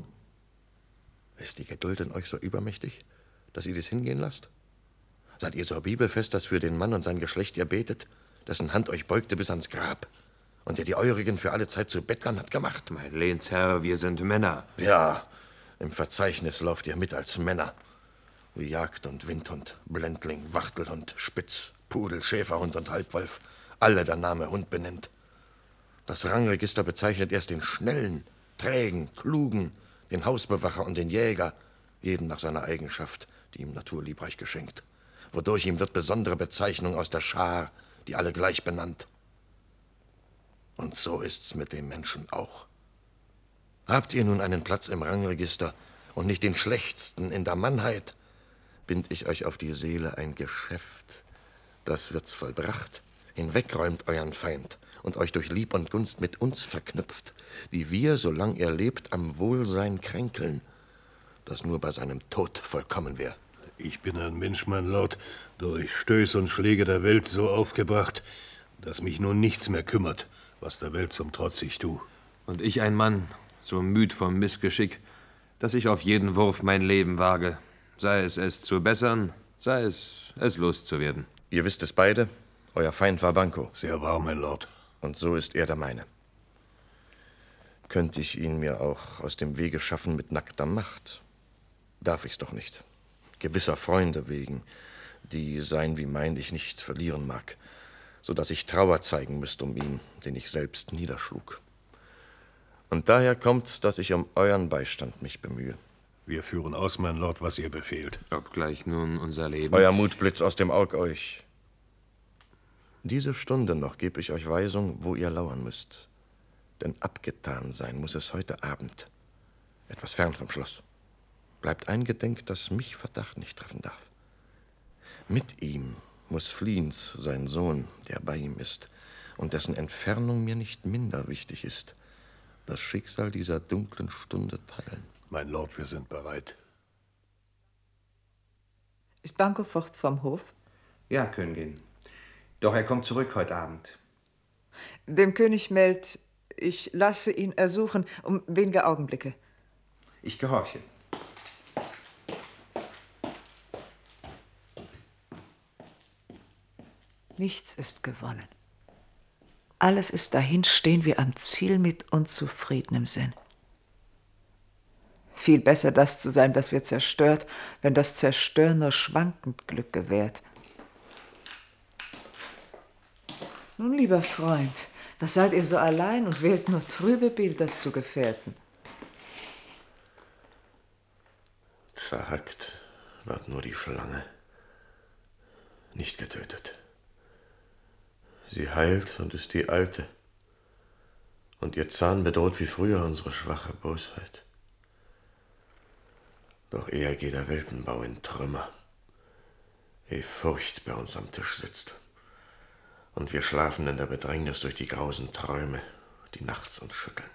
Ist die Geduld in euch so übermächtig, dass ihr dies hingehen lasst? Seid ihr so bibelfest, dass für den Mann und sein Geschlecht ihr betet, dessen Hand euch beugte bis ans Grab und der die eurigen für alle Zeit zu Bettlern hat gemacht? Mein Lehnsherr, wir sind Männer. Ja, im Verzeichnis lauft ihr mit als Männer. Wie Jagd- und Windhund, Blendling, Wachtelhund, Spitz, Pudel, Schäferhund und Halbwolf, alle der Name Hund benennt. Das Rangregister bezeichnet erst den Schnellen, Trägen, Klugen, den Hausbewacher und den Jäger, jeden nach seiner Eigenschaft, die ihm Natur liebreich geschenkt. Wodurch ihm wird besondere Bezeichnung aus der Schar, die alle gleich benannt. Und so ist's mit dem Menschen auch. Habt ihr nun einen Platz im Rangregister und nicht den schlechtsten in der Mannheit, bind ich euch auf die Seele ein Geschäft. Das wird's vollbracht, hinwegräumt euren Feind und euch durch Lieb und Gunst mit uns verknüpft, die wir, solang er lebt, am Wohlsein kränkeln, das nur bei seinem Tod vollkommen wär. Ich bin ein Mensch, mein Lord, durch Stöße und Schläge der Welt so aufgebracht, dass mich nun nichts mehr kümmert, was der Welt zum Trotz ich tu. Und ich ein Mann, so müd vom Missgeschick, dass ich auf jeden Wurf mein Leben wage, sei es es zu bessern, sei es es loszuwerden. Ihr wisst es beide, euer Feind war Banco. Sehr wahr, mein Lord. Und so ist er der meine. Könnte ich ihn mir auch aus dem Wege schaffen mit nackter Macht, darf ich's doch nicht. Gewisser Freunde wegen, die sein wie mein ich nicht verlieren mag, so dass ich Trauer zeigen müsste um ihn, den ich selbst niederschlug. Und daher kommt's, dass ich um euren Beistand mich bemühe. Wir führen aus, mein Lord, was ihr befehlt. Obgleich nun unser Leben... Euer Mut blitzt aus dem Aug euch. Diese Stunde noch geb ich euch Weisung, wo ihr lauern müsst. Denn abgetan sein muss es heute Abend, etwas fern vom Schloss. bleibt eingedenk, dass mich Verdacht nicht treffen darf. Mit ihm muss Fliens, sein Sohn, der bei ihm ist, und dessen Entfernung mir nicht minder wichtig ist, das Schicksal dieser dunklen Stunde teilen. Mein Lord, wir sind bereit. Ist Banco fort vom Hof? Ja, Königin. Doch er kommt zurück heute Abend. Dem König meldet, ich lasse ihn ersuchen um wenige Augenblicke. Ich gehorche. Nichts ist gewonnen. Alles ist dahin, stehen wir am Ziel mit unzufriedenem Sinn. Viel besser das zu sein, was wir zerstört, wenn das Zerstören nur schwankend Glück gewährt. Nun, lieber Freund, was seid ihr so allein und wählt nur trübe Bilder zu Gefährten? Zerhackt wird nur die Schlange, nicht getötet. Sie heilt und ist die Alte, und ihr Zahn bedroht wie früher unsere schwache Bosheit. Doch eher geht der Weltenbau in Trümmer, ehe Furcht bei uns am Tisch sitzt, und wir schlafen in der Bedrängnis durch die grausen Träume, die nachts uns schütteln.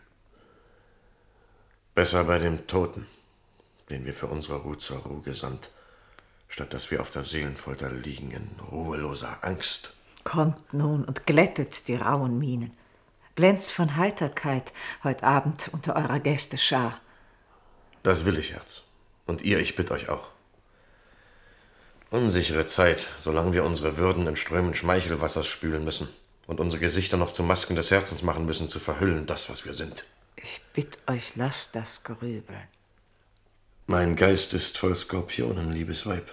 Besser bei dem Toten, den wir für unsere Ruhe zur Ruhe gesandt, statt dass wir auf der Seelenfolter liegen in ruheloser Angst. Kommt nun und glättet die rauen Mienen. Glänzt von Heiterkeit heut Abend unter eurer Gäste Schar. Das will ich, Herz. Und ihr, ich bitt euch auch. Unsichere Zeit, solange wir unsere Würden in Strömen Schmeichelwassers spülen müssen und unsere Gesichter noch zu Masken des Herzens machen müssen, zu verhüllen, das, was wir sind. Ich bitt euch, lasst das grübeln. Mein Geist ist voll Skorpionen, liebes Weib.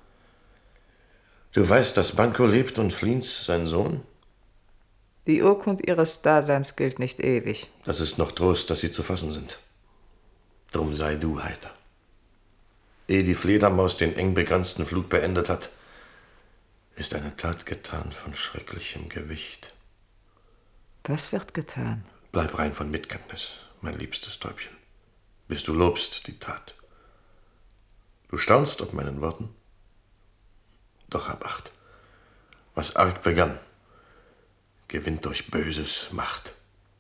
Du weißt, dass Banco lebt und Fliens sein Sohn? Die Urkund ihres Daseins gilt nicht ewig. Das ist noch Trost, dass sie zu fassen sind. Drum sei du heiter. Ehe die Fledermaus den eng begrenzten Flug beendet hat, ist eine Tat getan von schrecklichem Gewicht. Was wird getan? Bleib rein von Mitkenntnis, mein liebstes Täubchen, bis du lobst die Tat. Du staunst ob meinen Worten? Doch hab Acht. Was arg begann, gewinnt durch Böses Macht.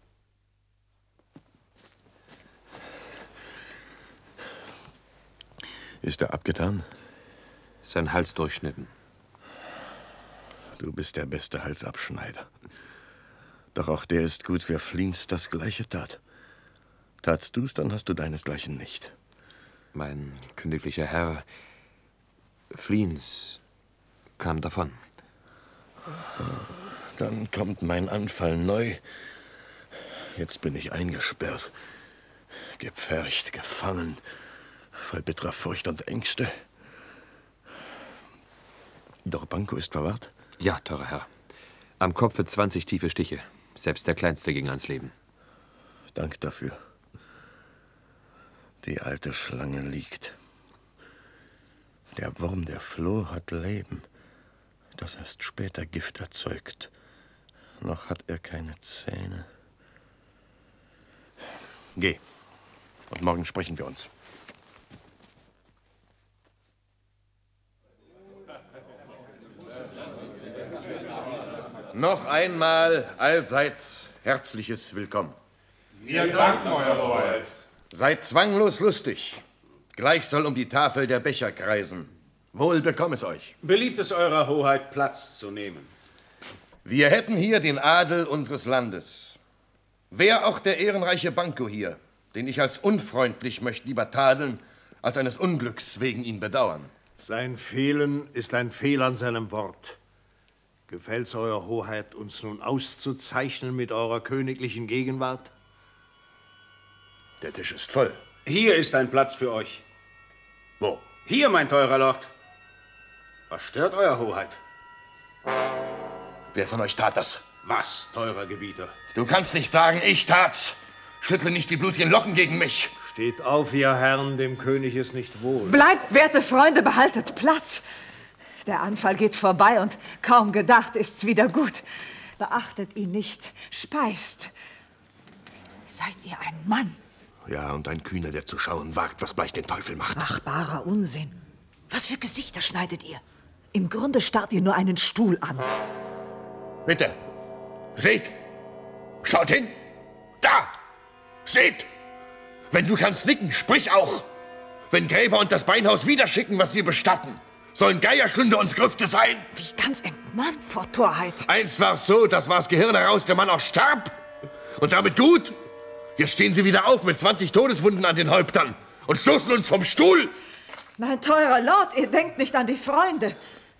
Ist er abgetan? Sein Hals durchschnitten. Du bist der beste Halsabschneider. Doch auch der ist gut, wer Fliens das Gleiche tat. Tatst du's, dann hast du deinesgleichen nicht. Mein königlicher Herr, Fliens kam davon. Dann kommt mein Anfall neu. Jetzt bin ich eingesperrt, gepfercht, gefangen, voll bitterer Furcht und Ängste. Doch Banco ist verwahrt? Ja, teurer Herr. Am Kopfe zwanzig tiefe Stiche. Selbst der Kleinste ging ans Leben. Dank dafür. Die alte Schlange liegt. Der Wurm, der floh, hat Leben, das erst später Gift erzeugt. Noch hat er keine Zähne. Geh, und morgen sprechen wir uns. Noch einmal allseits herzliches Willkommen. Wir danken, Euer Hoheit. Seid zwanglos lustig. Gleich soll um die Tafel der Becher kreisen. Wohl bekomm es euch. Beliebt es Eurer Hoheit, Platz zu nehmen. Wir hätten hier den Adel unseres Landes. Wär auch der ehrenreiche Banco hier, den ich als unfreundlich möchte lieber tadeln, als eines Unglücks wegen ihn bedauern. Sein Fehlen ist ein Fehl an seinem Wort. Gefällt's Eurer Hoheit, uns nun auszuzeichnen mit eurer königlichen Gegenwart? Der Tisch ist voll. Hier ist ein Platz für euch. Wo? Hier, mein teurer Lord. Was stört Euer Hoheit? Wer von euch tat das? Was, teurer Gebieter? Du kannst nicht sagen, ich tat's. Schüttle nicht die blutigen Locken gegen mich. Steht auf, ihr Herren, dem König ist nicht wohl. Bleibt, werte Freunde, behaltet Platz. Der Anfall geht vorbei und kaum gedacht ist's wieder gut. Beachtet ihn nicht, speist. Seid ihr ein Mann? Ja, und ein Kühner, der zu schauen wagt, was Bleich den Teufel macht. Ach, barer Unsinn. Was für Gesichter schneidet ihr? Im Grunde starrt ihr nur einen Stuhl an. Bitte, seht! Schaut hin! Da! Seht! Wenn du kannst nicken, sprich auch! Wenn Gräber und das Beinhaus wieder schicken, was wir bestatten, sollen Geierschlünde uns Grüfte sein? Wie ganz entmannt vor Torheit. Einst war's so, das war's Gehirn heraus, der Mann auch starb. Und damit gut. Jetzt stehen sie wieder auf mit zwanzig Todeswunden an den Häuptern und stoßen uns vom Stuhl. Mein teurer Lord, ihr denkt nicht an die Freunde.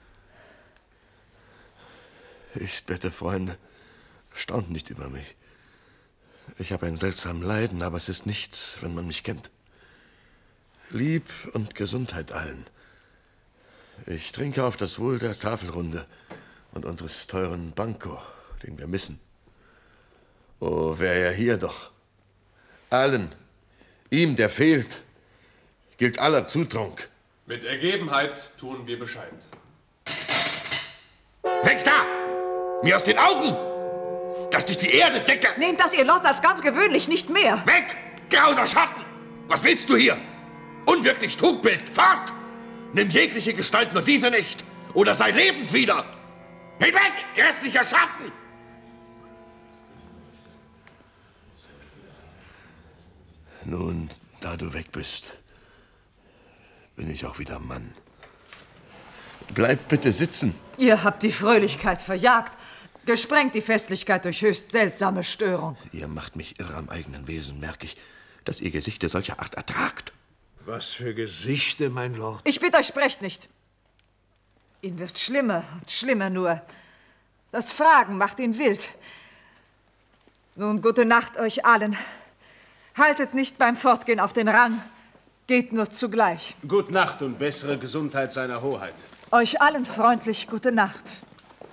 Ich bitte, Freunde, staunt nicht über mich. Ich habe ein seltsames Leiden, aber es ist nichts, wenn man mich kennt. Lieb und Gesundheit allen. Ich trinke auf das Wohl der Tafelrunde und unseres teuren Banco, den wir missen. Oh, wär er hier doch. Allen, ihm, der fehlt, gilt aller Zutrunk. Mit Ergebenheit tun wir Bescheid. Weg da! Mir aus den Augen! Dass dich die Erde decke! Nehmt das, ihr Lords, als ganz gewöhnlich, nicht mehr! Weg! Grauser Schatten! Was willst du hier? Unwirklich Trugbild, fort! Nimm jegliche Gestalt, nur diese nicht! Oder sei lebend wieder! Hinweg, grässlicher Schatten! Nun, da du weg bist, bin ich auch wieder Mann. Bleib bitte sitzen. Ihr habt die Fröhlichkeit verjagt, gesprengt die Festlichkeit durch höchst seltsame Störung. Ihr macht mich irre am eigenen Wesen, merke ich, dass ihr Gesichter solcher Art ertragt. Was für Gesichter, mein Lord. Ich bitte euch, sprecht nicht. Ihm wird schlimmer und schlimmer nur. Das Fragen macht ihn wild. Nun, gute Nacht euch allen. Haltet nicht beim Fortgehen auf den Rang. Geht nur zugleich. Gut Nacht und bessere Gesundheit seiner Hoheit. Euch allen freundlich gute Nacht.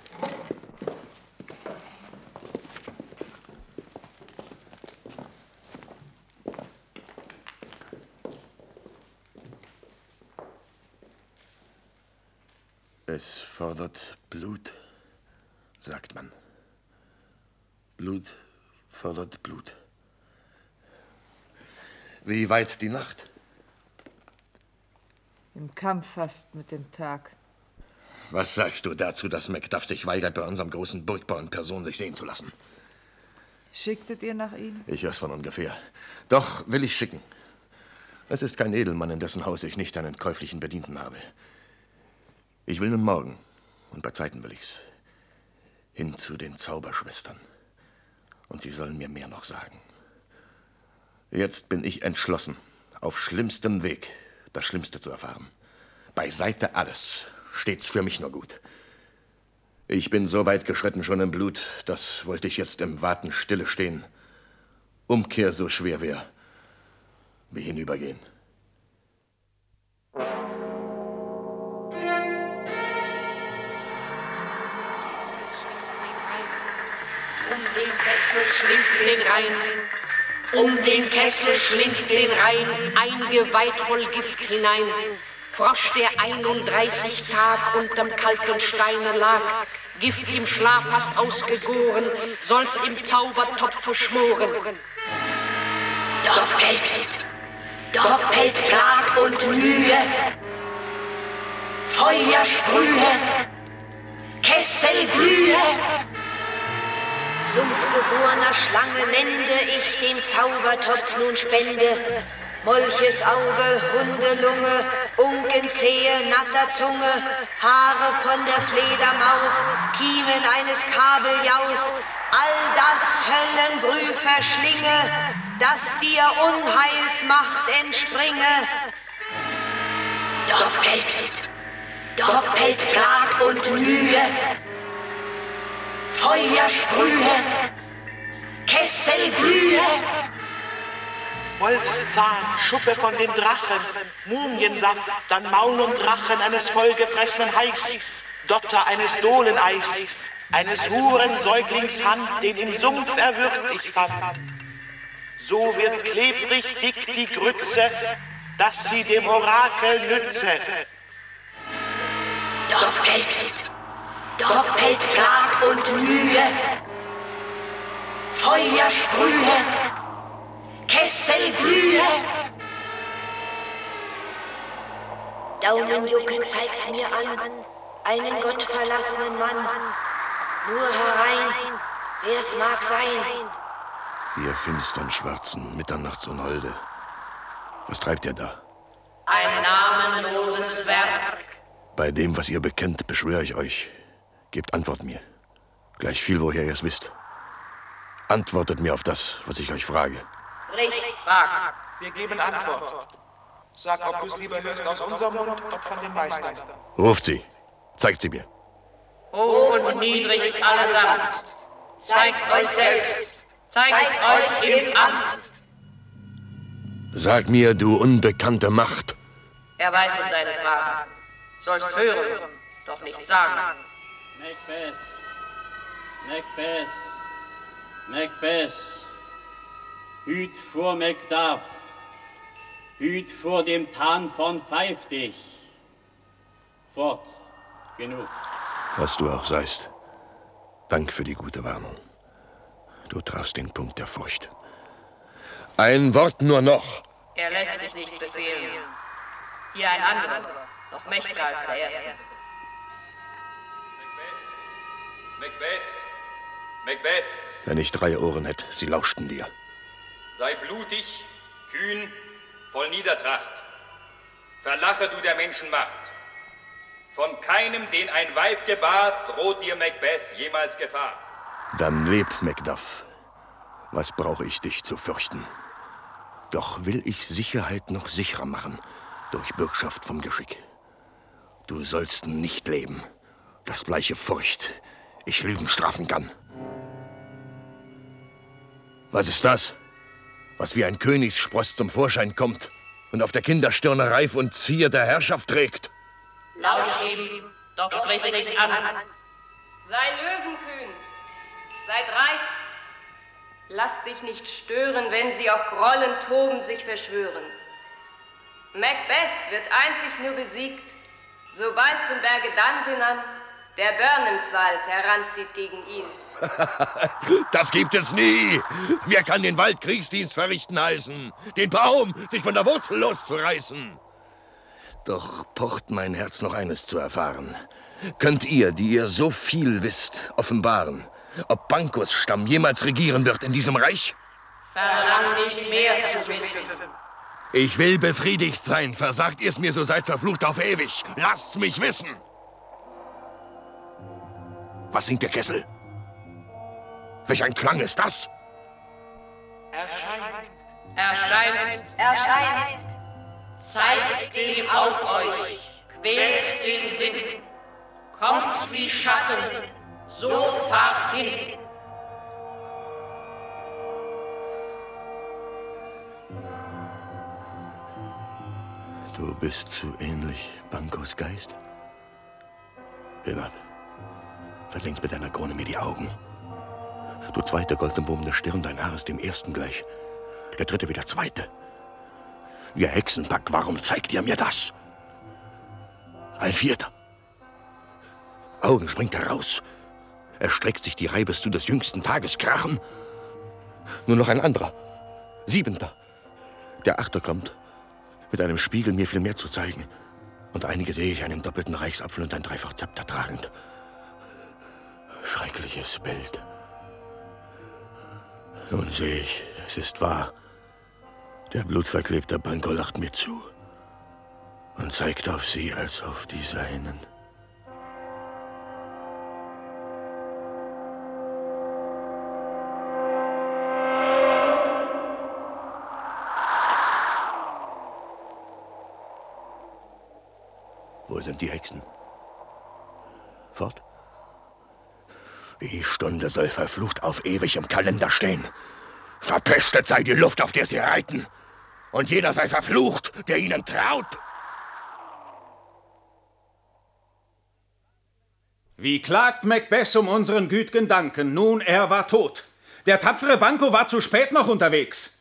Es fordert Blut, sagt man. Blut fordert Blut. Wie weit die Nacht? Im Kampf fast mit dem Tag. Was sagst du dazu, dass Macduff sich weigert, bei unserem großen Burgbau in Person sich sehen zu lassen? Schicktet ihr nach ihm? Ich hör's von ungefähr. Doch will ich schicken. Es ist kein Edelmann, in dessen Haus ich nicht einen käuflichen Bedienten habe. Ich will nun morgen, und bei Zeiten will ich's, hin zu den Zauberschwestern. Und sie sollen mir mehr noch sagen. Jetzt bin ich entschlossen, auf schlimmstem Weg das Schlimmste zu erfahren. Beiseite alles, stets für mich nur gut. Ich bin so weit geschritten schon im Blut, das wollte ich jetzt im Warten stille stehen. Umkehr so schwer wär, wie hinübergehen. Um den Kessel schlingt den Rhein, um den Kessel schlingt den Rhein, ein Geweid voll Gift hinein. Frosch, der einunddreißig Tag unterm kalten Steine lag, Gift im Schlaf hast ausgegoren, sollst im Zaubertopfe schmoren. Doppelt, doppelt Plag und Mühe, Feuersprühe, Kessel glühe. Sumpfgeborener Schlange Lende ich dem Zaubertopf nun spende. Molches Auge, Hundelunge, Unkenzehe, natter Zunge, Haare von der Fledermaus, Kiemen eines Kabeljaus, all das Höllenbrüh verschlinge, das dir Unheilsmacht entspringe. Doppelt, doppelt Plag und Mühe, Feuersprühe, Kessel glühe. Wolfszahn, Schuppe von dem Drachen, Mumiensaft, dann Maul und Rachen eines vollgefressenen Hais, Dotter eines Dohleneis, eines Hurensäuglings Hand, den im Sumpf erwürgt ich fand. So wird klebrig dick die Grütze, dass sie dem Orakel nütze. Doppelt, doppelt Plag und Mühe, Feuersprühe, Kessel glühe. Daumenjucken zeigt mir an, einen gottverlassenen Mann. Nur herein, wer's mag sein. Ihr finstern Schwarzen, Mitternachtsunholde. Was treibt ihr da? Ein namenloses Werk. Bei dem, was ihr bekennt, beschwöre ich euch. Gebt Antwort mir. Gleich viel, woher ihr es wisst. Antwortet mir auf das, was ich euch frage. Sprich, frag. Wir geben Antwort. Sag, ob du's lieber hörst aus unserem Mund, ob von den Meistern. Ruft sie. Zeigt sie mir. Hoch und niedrig allesamt. Zeigt euch selbst. Zeigt, zeigt euch im Amt. Sag mir, du unbekannte Macht. Er weiß um deine Fragen. Sollst hören, doch nicht sagen. Macbeth, Macbeth, Macbeth, hüt vor Macduff, hüt vor dem Tarn von Pfeif dich. Fort, genug. Was du auch seist, Dank für die gute Warnung. Du trafst den Punkt der Furcht. Ein Wort nur noch. Er lässt sich nicht befehlen. Hier ein anderer, noch mächtiger als der erste. Macbeth, Macbeth, Wenn ich drei Ohren hätte, sie lauschten dir. sei blutig, kühn, voll Niedertracht. Verlache du der Menschen Macht. Von keinem, den ein Weib gebar, droht dir Macbeth jemals Gefahr. Dann leb, Macduff. Was brauche ich dich zu fürchten? Doch will ich Sicherheit noch sicherer machen, durch Bürgschaft vom Geschick. Du sollst nicht leben, das bleiche Furcht ich Lügen strafen kann. Was ist das, was wie ein Königsspross zum Vorschein kommt und auf der Kinderstirne Reif und Zier der Herrschaft trägt? Lausch ihm, doch sprich's nicht an. Sei löwenkühn, sei dreist. Lass dich nicht stören, wenn sie auch grollend toben sich verschwören. Macbeth wird einzig nur besiegt, sobald zum Berge Dunsinane der Burnhamswald heranzieht gegen ihn. Das gibt es nie. Wer kann den Wald Kriegsdienst verrichten heißen? Den Baum sich von der Wurzel loszureißen? Doch pocht mein Herz noch eines zu erfahren. Könnt ihr, die ihr so viel wisst, offenbaren, ob Bankos Stamm jemals regieren wird in diesem Reich? Verlang nicht mehr zu wissen. Ich will befriedigt sein. Versagt ihr's mir, so seid verflucht auf ewig. Lasst's mich wissen. Was singt der Kessel? Welch ein Klang ist das? Erscheint. Erscheint. Erscheint. Zeigt dem Aug euch, quält den Sinn. Kommt wie Schatten, so fahrt hin. Du bist zu ähnlich Bankos Geist. Hinab. Versenkst mit deiner Krone mir die Augen. Du zweiter Goldemwurm der Stirn, dein Haar ist dem ersten gleich. Der dritte wie der zweite. Ihr Hexenpack, warum zeigt ihr mir das? Ein vierter. Augen springt heraus. Erstreckt sich die Reibes zu des jüngsten Tages krachen. Nur noch ein anderer. Siebenter. Der achte kommt, mit einem Spiegel mir viel mehr zu zeigen. Und einige sehe ich einen doppelten Reichsapfel und ein dreifach Zepter tragend. Schreckliches Bild. Nun sehe ich, es ist wahr. Der blutverklebte Banko lacht mir zu und zeigt auf sie als auf die Seinen. Wo sind die Hexen? Fort? Die Stunde soll verflucht auf ewig im Kalender stehen. Verpestet sei die Luft, auf der sie reiten. Und jeder sei verflucht, der ihnen traut. Wie klagt Macbeth um unseren güt'gen Danken? Nun, er war tot. Der tapfere Banko war zu spät noch unterwegs.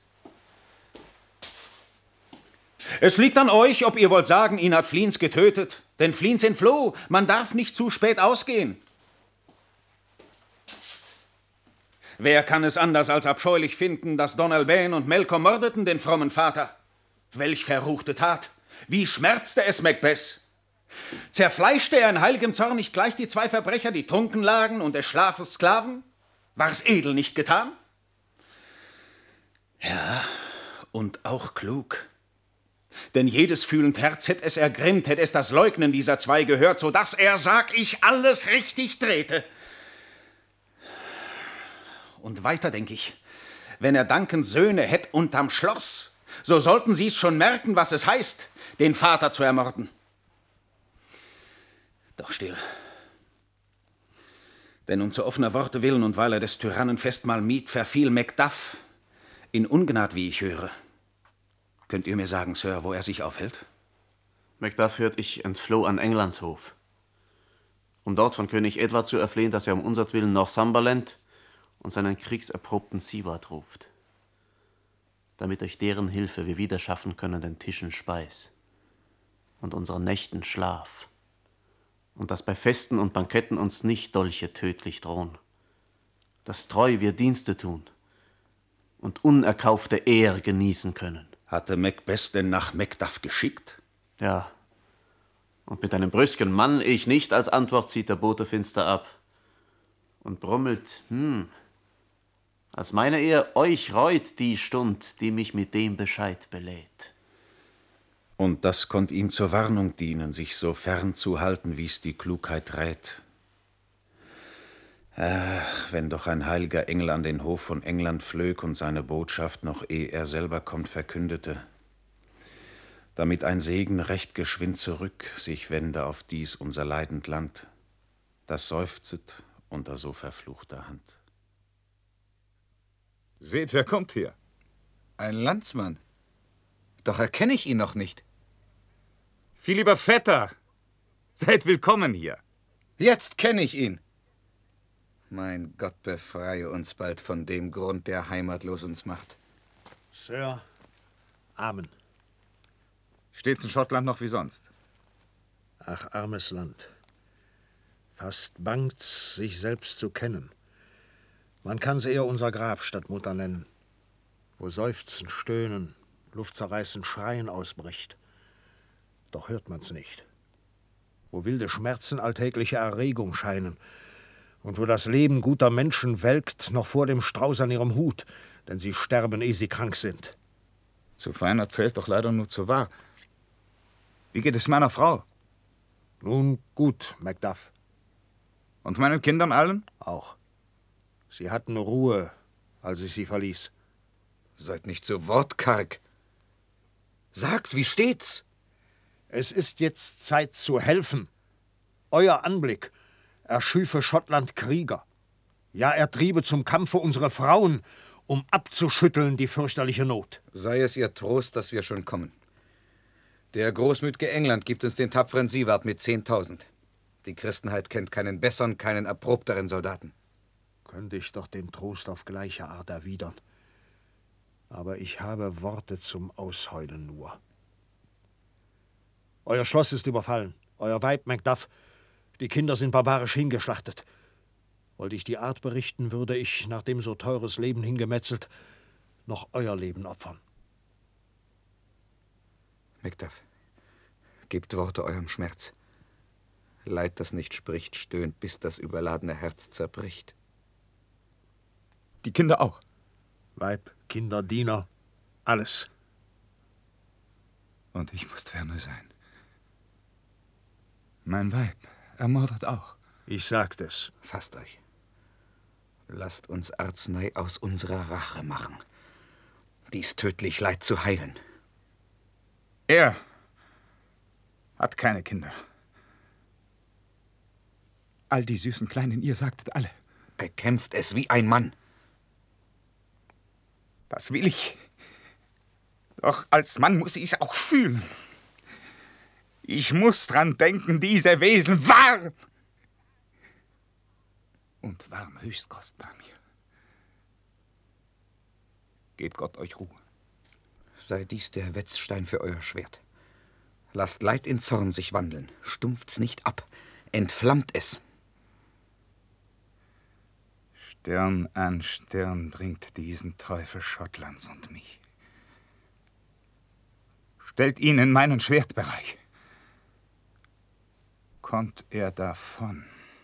Es liegt an euch, ob ihr wollt sagen, ihn hat Fleance getötet. Denn Fleance entfloh. Man darf nicht zu spät ausgehen. Wer kann es anders als abscheulich finden, dass Don Albain und Melkor mordeten den frommen Vater? Welch verruchte Tat! Wie schmerzte es Macbeth! Zerfleischte er in heiligem Zorn nicht gleich die zwei Verbrecher, die trunken lagen und des Schlafes Sklaven? War's edel nicht getan? Ja, und auch klug. Denn jedes fühlend Herz hätt es ergrimmt, hätt es das Leugnen dieser zwei gehört, so dass er, sag ich, alles richtig drehte. Und weiter denk ich, wenn er Duncans Söhne hätt unterm Schloss, so sollten sie's schon merken, was es heißt, den Vater zu ermorden. Doch still. Denn um zu offener Worte willen und weil er des Tyrannen Festmahl mied, verfiel Macduff in Ungnad, wie ich höre. Könnt ihr mir sagen, Sir, wo er sich aufhält? Macduff hört ich entfloh an Englands Hof, um dort von König Edward zu erflehen, dass er um unsertwillen Northumberland und seinen kriegserprobten Siward ruft, damit durch deren Hilfe wir wieder schaffen können den Tischen Speis und unseren Nächten Schlaf, und dass bei Festen und Banketten uns nicht Dolche tödlich drohen, dass treu wir Dienste tun und unerkaufte Ehr genießen können. Hatte Macbeth denn nach Macduff geschickt? Ja. Und mit einem brüsken Mann, ich nicht, als Antwort zieht der Bote finster ab und brummelt, hm, als meine ihr euch reut die Stund, die mich mit dem Bescheid belädt. Und das konnt ihm zur Warnung dienen, sich so fern zu halten, wie's die Klugheit rät. Ach, wenn doch ein heiliger Engel an den Hof von England flög und seine Botschaft noch eh er selber kommt verkündete, damit ein Segen recht geschwind zurück sich wende auf dies unser leidend Land, das seufzet unter so verfluchter Hand. Seht, wer kommt hier? Ein Landsmann. Doch erkenne ich ihn noch nicht. Viel lieber Vetter, seid willkommen hier. Jetzt kenne ich ihn. Mein Gott, befreie uns bald von dem Grund, der heimatlos uns macht. Sir, Amen. Steht's in Schottland noch wie sonst? Ach, armes Land. Fast bangt's, sich selbst zu kennen. Man kann's eher unser Grab statt Mutter nennen, wo Seufzen, Stöhnen, Luftzerreißen, Schreien ausbricht. Doch hört man's nicht. Wo wilde Schmerzen alltägliche Erregung scheinen und wo das Leben guter Menschen welkt noch vor dem Strauß an ihrem Hut, denn sie sterben, ehe sie krank sind. Zu fein erzählt, doch leider nur zu wahr. Wie geht es meiner Frau? Nun gut, Macduff. Und meinen Kindern allen? Auch. Sie hatten Ruhe, als ich sie verließ. Seid nicht so wortkarg. Sagt, wie steht's? Es ist jetzt Zeit zu helfen. Euer Anblick erschüfe Schottland Krieger. Ja, er triebe zum Kampfe unsere Frauen, um abzuschütteln die fürchterliche Not. Sei es ihr Trost, dass wir schon kommen. Der großmütige England gibt uns den tapferen Siward mit zehntausend. Die Christenheit kennt keinen besseren, keinen erprobteren Soldaten. Könnte ich doch den Trost auf gleiche Art erwidern. Aber ich habe Worte zum Ausheulen nur. Euer Schloss ist überfallen, euer Weib, Macduff. Die Kinder sind barbarisch hingeschlachtet. Wollte ich die Art berichten, würde ich, nachdem so teures Leben hingemetzelt, noch euer Leben opfern. Macduff, gebt Worte eurem Schmerz. Leid, das nicht spricht, stöhnt, bis das überladene Herz zerbricht. Die Kinder auch? Weib, Kinder, Diener, alles. Und ich muss ferne sein. Mein Weib ermordet auch. Ich sagte es. Fasst euch. Lasst uns Arznei aus unserer Rache machen, dies tödlich Leid zu heilen. Er hat keine Kinder. All die süßen Kleinen, ihr sagtet alle. Bekämpft es wie ein Mann. Das will ich. Doch als Mann muss ich es auch fühlen. Ich muss dran denken, diese Wesen waren und waren höchst kostbar mir. Gebt Gott euch Ruhe. Sei dies der Wetzstein für euer Schwert. Lasst Leid in Zorn sich wandeln, stumpft's nicht ab, entflammt es. Stirn an Stirn bringt diesen Teufel Schottlands und mich. Stellt ihn in meinen Schwertbereich. Kommt er davon,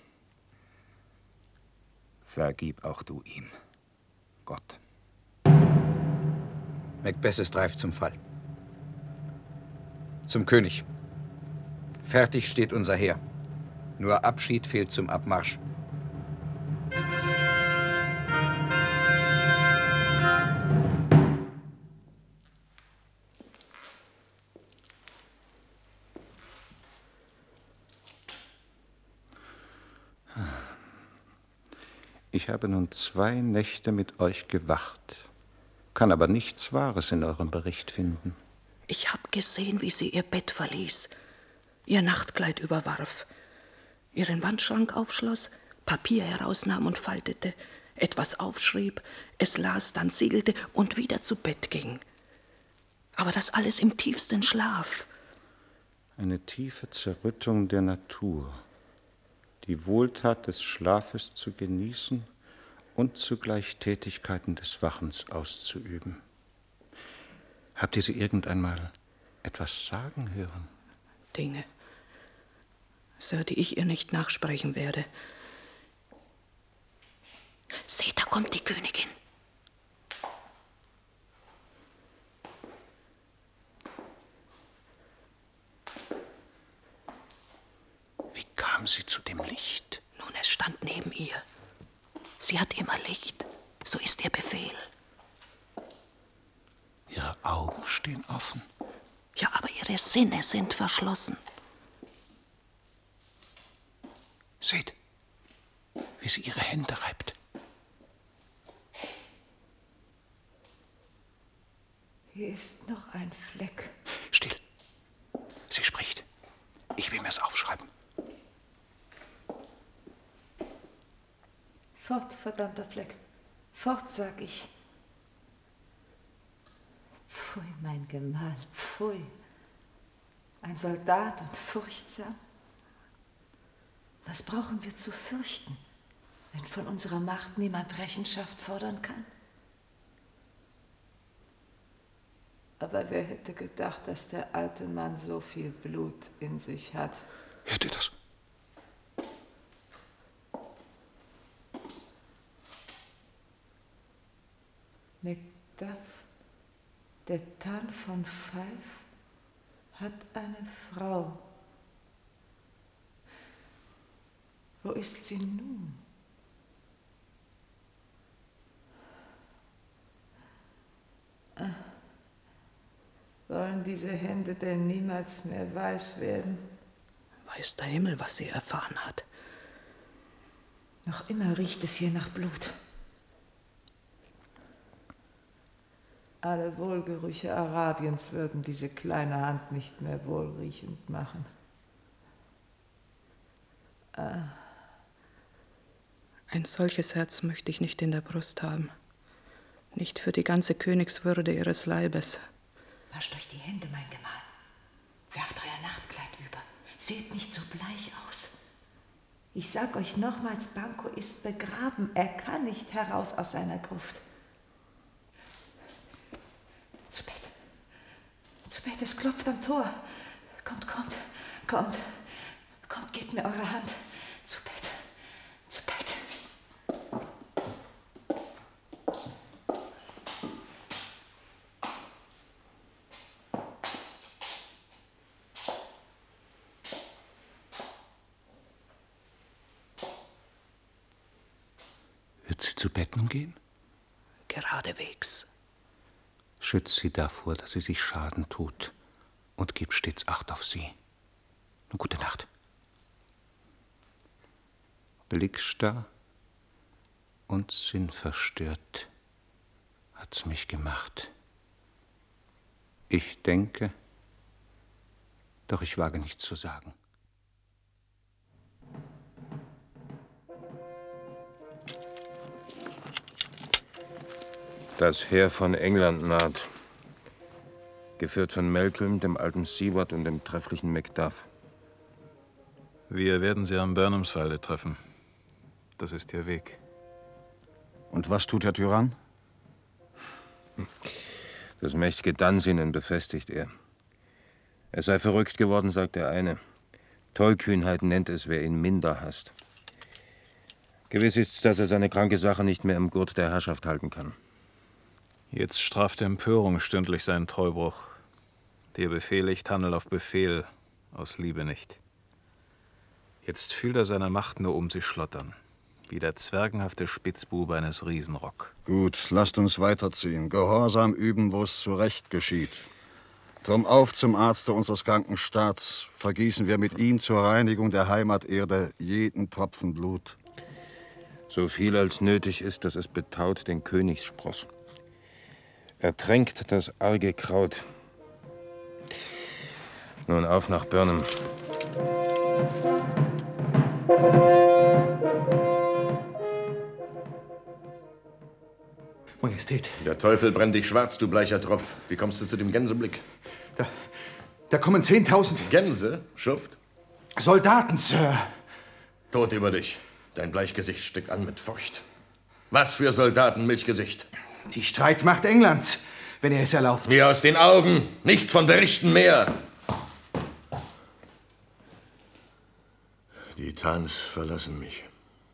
vergib auch du ihm, Gott. Macbeth ist reif zum Fall. Zum König. Fertig steht unser Heer. Nur Abschied fehlt zum Abmarsch. Ich habe nun zwei Nächte mit euch gewacht, kann aber nichts Wahres in eurem Bericht finden. Ich habe gesehen, wie sie ihr Bett verließ, ihr Nachtkleid überwarf, ihren Wandschrank aufschloss, Papier herausnahm und faltete, etwas aufschrieb, es las, dann siegelte und wieder zu Bett ging. Aber das alles im tiefsten Schlaf. Eine tiefe Zerrüttung der Natur, die Wohltat des Schlafes zu genießen und zugleich Tätigkeiten des Wachens auszuüben. Habt ihr sie irgendeinmal etwas sagen hören? Dinge, Sir, die ich ihr nicht nachsprechen werde. Seht, da kommt die Königin. Wie kam sie zu dem Licht? Nun, es stand neben ihr. Sie hat immer Licht. So ist ihr Befehl. Ihre Augen stehen offen. Ja, aber ihre Sinne sind verschlossen. Seht, wie sie ihre Hände reibt. Hier ist noch ein Fleck. Still. Sie spricht. Ich will mir's aufschreiben. Fort, verdammter Fleck. Fort, sag ich. Pfui, mein Gemahl, pfui. Ein Soldat und furchtsam. Was brauchen wir zu fürchten, wenn von unserer Macht niemand Rechenschaft fordern kann? Aber wer hätte gedacht, dass der alte Mann so viel Blut in sich hat? Hört ihr das? Macduff, der Tarn von Fife, hat eine Frau. Wo ist sie nun? Ah. Wollen diese Hände denn niemals mehr weiß werden? Weiß der Himmel, was sie erfahren hat. Noch immer riecht es hier nach Blut. Alle Wohlgerüche Arabiens würden diese kleine Hand nicht mehr wohlriechend machen. Ah. Ein solches Herz möchte ich nicht in der Brust haben. Nicht für die ganze Königswürde ihres Leibes. Wascht euch die Hände, mein Gemahl. Werft euer Nachtkleid über. Seht nicht so bleich aus. Ich sag euch nochmals, Banquo ist begraben. Er kann nicht heraus aus seiner Gruft. Zu Bett. Zu Bett, es klopft am Tor. Kommt, kommt, kommt. Kommt, gebt mir eure Hand. Zu Bett. Zu Bett. Wird sie zu Bett nun gehen? Geradewegs. Schützt sie davor, dass sie sich Schaden tut und gib stets Acht auf sie. Nun, gute Nacht. Blickstarr und sinnverstört hat's mich gemacht. Ich denke, doch ich wage nichts zu sagen. Das Heer von England naht, geführt von Malcolm, dem alten Seward und dem trefflichen Macduff. Wir werden sie am Burnhamswalde treffen. Das ist ihr Weg. Und was tut der Tyrann? Das mächtige Dansinnen befestigt er. Er sei verrückt geworden, sagt der eine. Tollkühnheit nennt es, wer ihn minder hasst. Gewiss ist's, dass er seine kranke Sache nicht mehr im Gurt der Herrschaft halten kann. Jetzt straft Empörung stündlich seinen Treubruch. Dir Befehl ich, handel auf Befehl, aus Liebe nicht. Jetzt fühlt er seine Macht nur um sich schlottern, wie der zwergenhafte Spitzbube eines Riesenrock. Gut, lasst uns weiterziehen. Gehorsam üben, wo es zu Recht geschieht. Drum auf zum Arzte unseres kranken Staats. Vergießen wir mit ihm zur Reinigung der Heimaterde jeden Tropfen Blut. So viel als nötig ist, dass es betaut den Königsspross. Er tränkt das arge Kraut. Nun auf nach Burnham. Majestät. Der Teufel brennt dich schwarz, du bleicher Tropf. Wie kommst du zu dem Gänseblick? Da, da kommen zehntausend... Gänse, Schuft? Soldaten, Sir. Tot über dich. Dein Bleichgesicht steckt an mit Furcht. Was für Soldaten, Milchgesicht? Die Streitmacht Englands, wenn er es erlaubt. Mir aus den Augen. Nichts von Berichten mehr. Die Tans verlassen mich.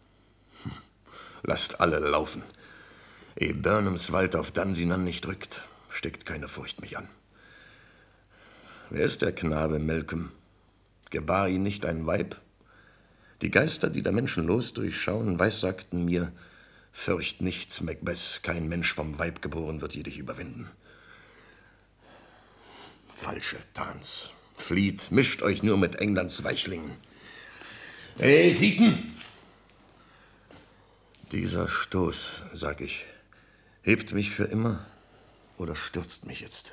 Lasst alle laufen. Ehe Burnhams Wald auf Dansinan nicht drückt, steckt keine Furcht mich an. Wer ist der Knabe Malcolm? Gebar ihn nicht ein Weib? Die Geister, die der Menschen los durchschauen, weissagten mir, fürcht nichts, Macbeth, kein Mensch vom Weib geboren wird je dich überwinden. Falsche Tans. Flieht, mischt euch nur mit Englands Weichlingen. Hey, Sieten! Dieser Stoß, sag ich, hebt mich für immer oder stürzt mich jetzt?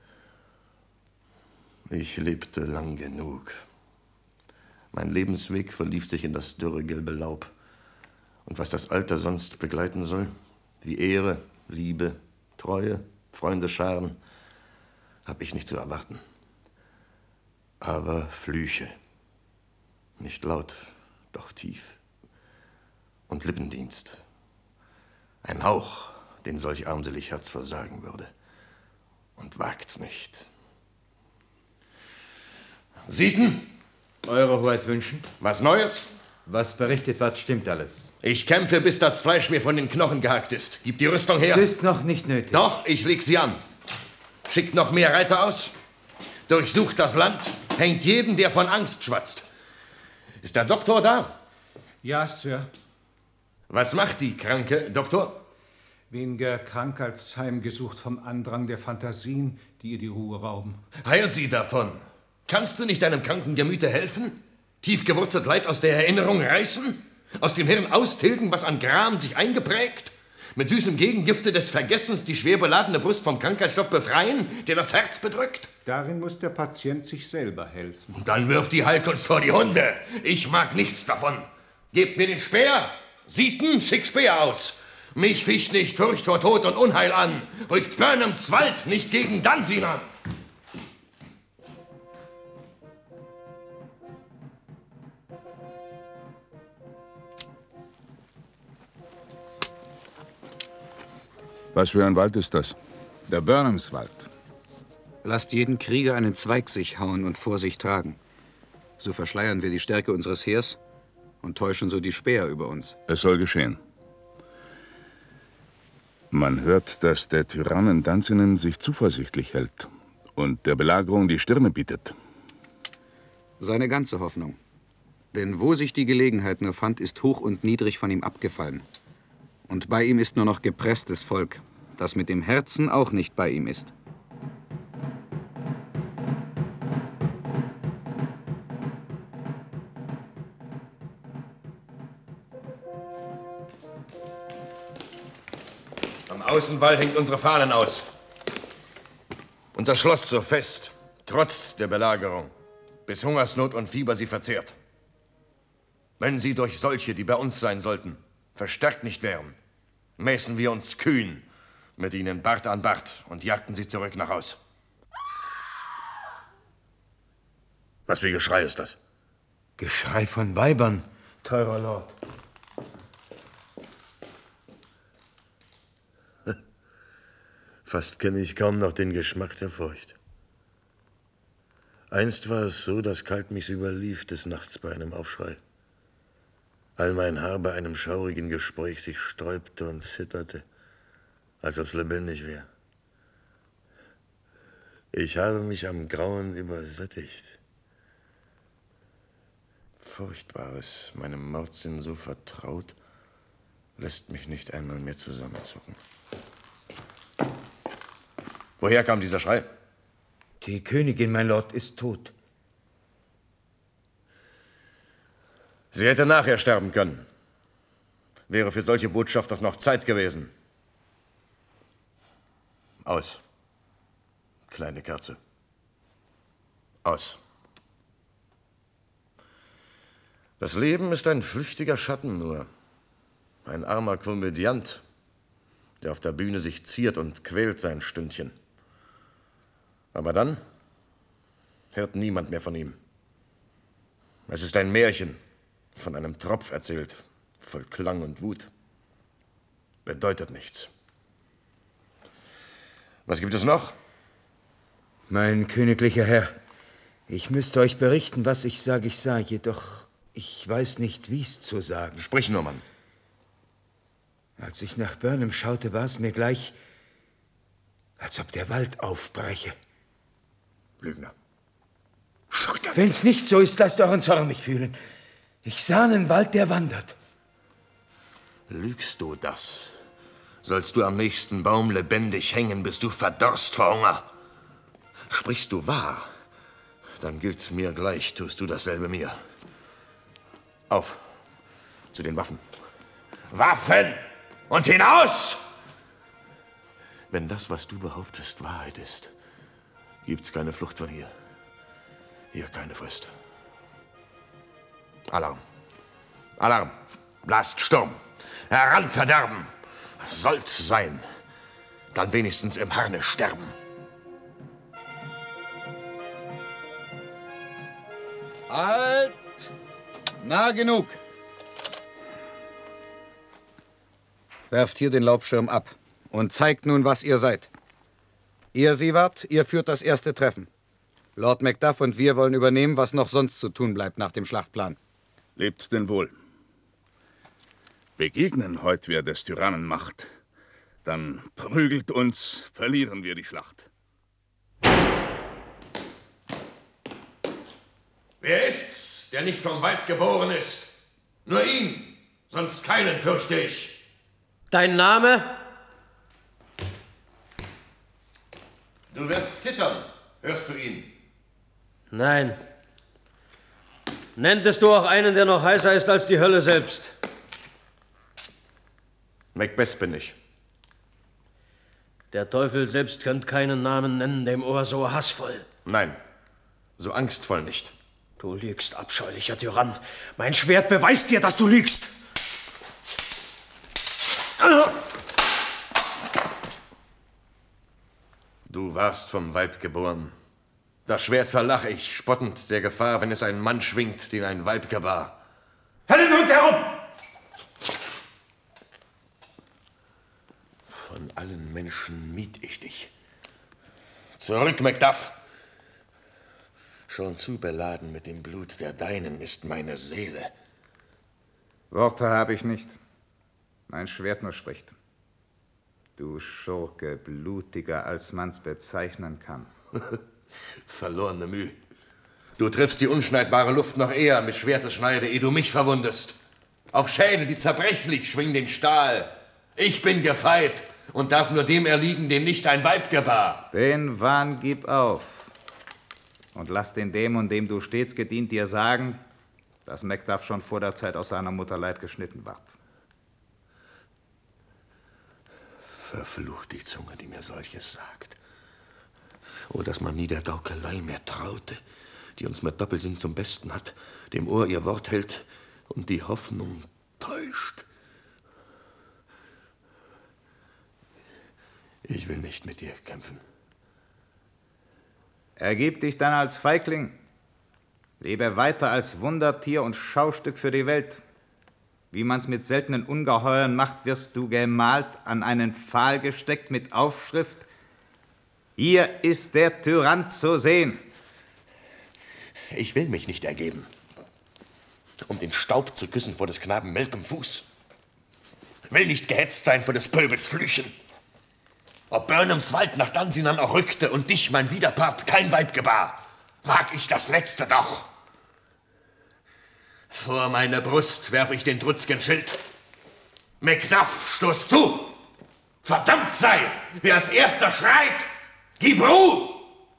Ich lebte lang genug. Mein Lebensweg verlief sich in das dürre gelbe Laub. Und was das Alter sonst begleiten soll, wie Ehre, Liebe, Treue, Freundescharen, hab ich nicht zu erwarten. Aber Flüche, nicht laut, doch tief. Und Lippendienst, ein Hauch, den solch armselig Herz versagen würde. Und wagt's nicht. Sieten? Eure Hoheit wünschen? Was Neues? Was berichtet wird, stimmt alles. Ich kämpfe, bis das Fleisch mir von den Knochen gehackt ist. Gib die Rüstung her. Es ist noch nicht nötig. Doch, ich leg sie an. Schickt noch mehr Reiter aus. Durchsucht das Land. Hängt jeden, der von Angst schwatzt. Ist der Doktor da? Ja, Sir. Was macht die kranke, Doktor? Weniger krank als heimgesucht vom Andrang der Fantasien, die ihr die Ruhe rauben. Heil sie davon. Kannst du nicht deinem kranken Gemüte helfen? Tief gewurzelt Leid aus der Erinnerung reißen? Aus dem Hirn austilgen, was an Gram sich eingeprägt? Mit süßem Gegengifte des Vergessens die schwer beladene Brust vom Krankheitsstoff befreien, der das Herz bedrückt? Darin muss der Patient sich selber helfen. Dann wirf die Heilkunst vor die Hunde. Ich mag nichts davon. Gebt mir den Speer. Sieten, schick Speer aus. Mich ficht nicht Furcht vor Tod und Unheil an. Rückt Burnhams Wald nicht gegen Dansinan. Was für ein Wald ist das? Der Burnhamswald. Lasst jeden Krieger einen Zweig sich hauen und vor sich tragen. So verschleiern wir die Stärke unseres Heers und täuschen so die Späher über uns. Es soll geschehen. Man hört, dass der Tyrann in Dansinnen sich zuversichtlich hält und der Belagerung die Stirne bietet. Seine ganze Hoffnung. Denn wo sich die Gelegenheit nur fand, ist hoch und niedrig von ihm abgefallen. Und bei ihm ist nur noch gepresstes Volk, das mit dem Herzen auch nicht bei ihm ist. Am Außenwall hängt unsere Fahnen aus. Unser Schloss so fest, trotz der Belagerung, bis Hungersnot und Fieber sie verzehrt. Wenn sie durch solche, die bei uns sein sollten, verstärkt nicht wären, mäßen wir uns kühn mit ihnen Bart an Bart und jagten sie zurück nach Haus. Was für Geschrei ist das? Geschrei von Weibern, teurer Lord. Fast kenne ich kaum noch den Geschmack der Furcht. Einst war es so, dass kalt mich überlief des Nachts bei einem Aufschrei. All mein Haar bei einem schaurigen Gespräch sich sträubte und zitterte, als ob's lebendig wäre. Ich habe mich am Grauen übersättigt. Furchtbares, meinem Mordsinn so vertraut, lässt mich nicht einmal mehr zusammenzucken. Woher kam dieser Schrei? Die Königin, mein Lord, ist tot. Sie hätte nachher sterben können. Wäre für solche Botschaft doch noch Zeit gewesen. Aus. Kleine Kerze. Aus. Das Leben ist ein flüchtiger Schatten nur. Ein armer Komödiant, der auf der Bühne sich ziert und quält sein Stündchen. Aber dann hört niemand mehr von ihm. Es ist ein Märchen, von einem Tropf erzählt, voll Klang und Wut. Bedeutet nichts. Was gibt es noch? Mein königlicher Herr, ich müsste euch berichten, was ich sage, ich sah, jedoch ich weiß nicht, wie's zu sagen. Sprich nur, Mann. Als ich nach Burnham schaute, war es mir gleich, als ob der Wald aufbreche. Lügner. Wenn's nicht so ist, lasst euren Zorn mich fühlen. Ich sah einen Wald, der wandert. Lügst du das? Sollst du am nächsten Baum lebendig hängen, bis du verdorrst vor Hunger? Sprichst du wahr, dann gilt's mir gleich, tust du dasselbe mir. Auf, zu den Waffen. Waffen! Und hinaus! Wenn das, was du behauptest, Wahrheit ist, gibt's keine Flucht von hier. Hier keine Frist. Alarm. Alarm. Blast Sturm. Heran, Verderben. Soll's sein. Dann wenigstens im Harne sterben. Halt! Nah genug. Werft hier den Laubschirm ab und zeigt nun, was ihr seid. Ihr, Siward, ihr führt das erste Treffen. Lord Macduff und wir wollen übernehmen, was noch sonst zu tun bleibt nach dem Schlachtplan. Lebt denn wohl. Begegnen heut wir des Tyrannen Macht, dann prügelt uns, verlieren wir die Schlacht. Wer ist's, der nicht vom Weib geboren ist? Nur ihn, sonst keinen fürchte ich. Dein Name? Du wirst zittern, hörst du ihn? Nein. Nenntest du auch einen, der noch heißer ist als die Hölle selbst? Macbeth bin ich. Der Teufel selbst könnt keinen Namen nennen, dem Ohr so hassvoll. Nein, so angstvoll nicht. Du lügst, abscheulicher Tyrann. Mein Schwert beweist dir, dass du lügst. Du warst vom Weib geboren. Das Schwert verlache ich, spottend der Gefahr, wenn es ein Mann schwingt, den ein Weib gebar. Halt den Hund herum! Von allen Menschen mied ich dich. Zurück, Macduff! Schon zu beladen mit dem Blut der Deinen ist meine Seele. Worte habe ich nicht. Mein Schwert nur spricht. Du Schurke, blutiger, als man's bezeichnen kann. Verlorene Mühe. Du triffst die unschneidbare Luft noch eher mit Schwertesschneide, ehe du mich verwundest. Auf Schädel, die zerbrechlich schwingen den Stahl. Ich bin gefeit und darf nur dem erliegen, den nicht ein Weib gebar. Den Wahn gib auf. Und lass den Dämon, dem du stets gedient, dir sagen, dass Macduff schon vor der Zeit aus seiner Mutter Leib geschnitten ward. Verflucht die Zunge, die mir solches sagt. Oh, dass man nie der Gaukelei mehr traute, die uns mit Doppelsinn zum Besten hat, dem Ohr ihr Wort hält und die Hoffnung täuscht. Ich will nicht mit dir kämpfen. Ergib dich dann als Feigling. Lebe weiter als Wundertier und Schaustück für die Welt. Wie man's mit seltenen Ungeheuern macht, wirst du gemalt, an einen Pfahl gesteckt mit Aufschrift: Hier ist der Tyrann zu sehen. Ich will mich nicht ergeben, um den Staub zu küssen vor des Knaben melkem Fuß. Will nicht gehetzt sein vor des Pöbels Flüchen. Ob Burnhams Wald nach Dansinan auch rückte und dich, mein Widerpart, kein Weib gebar, wag ich das Letzte doch. Vor meine Brust werf ich den trutzgen Schild. Macduff, stoß zu! Verdammt sei, wer als erster schreit, gib Ruh!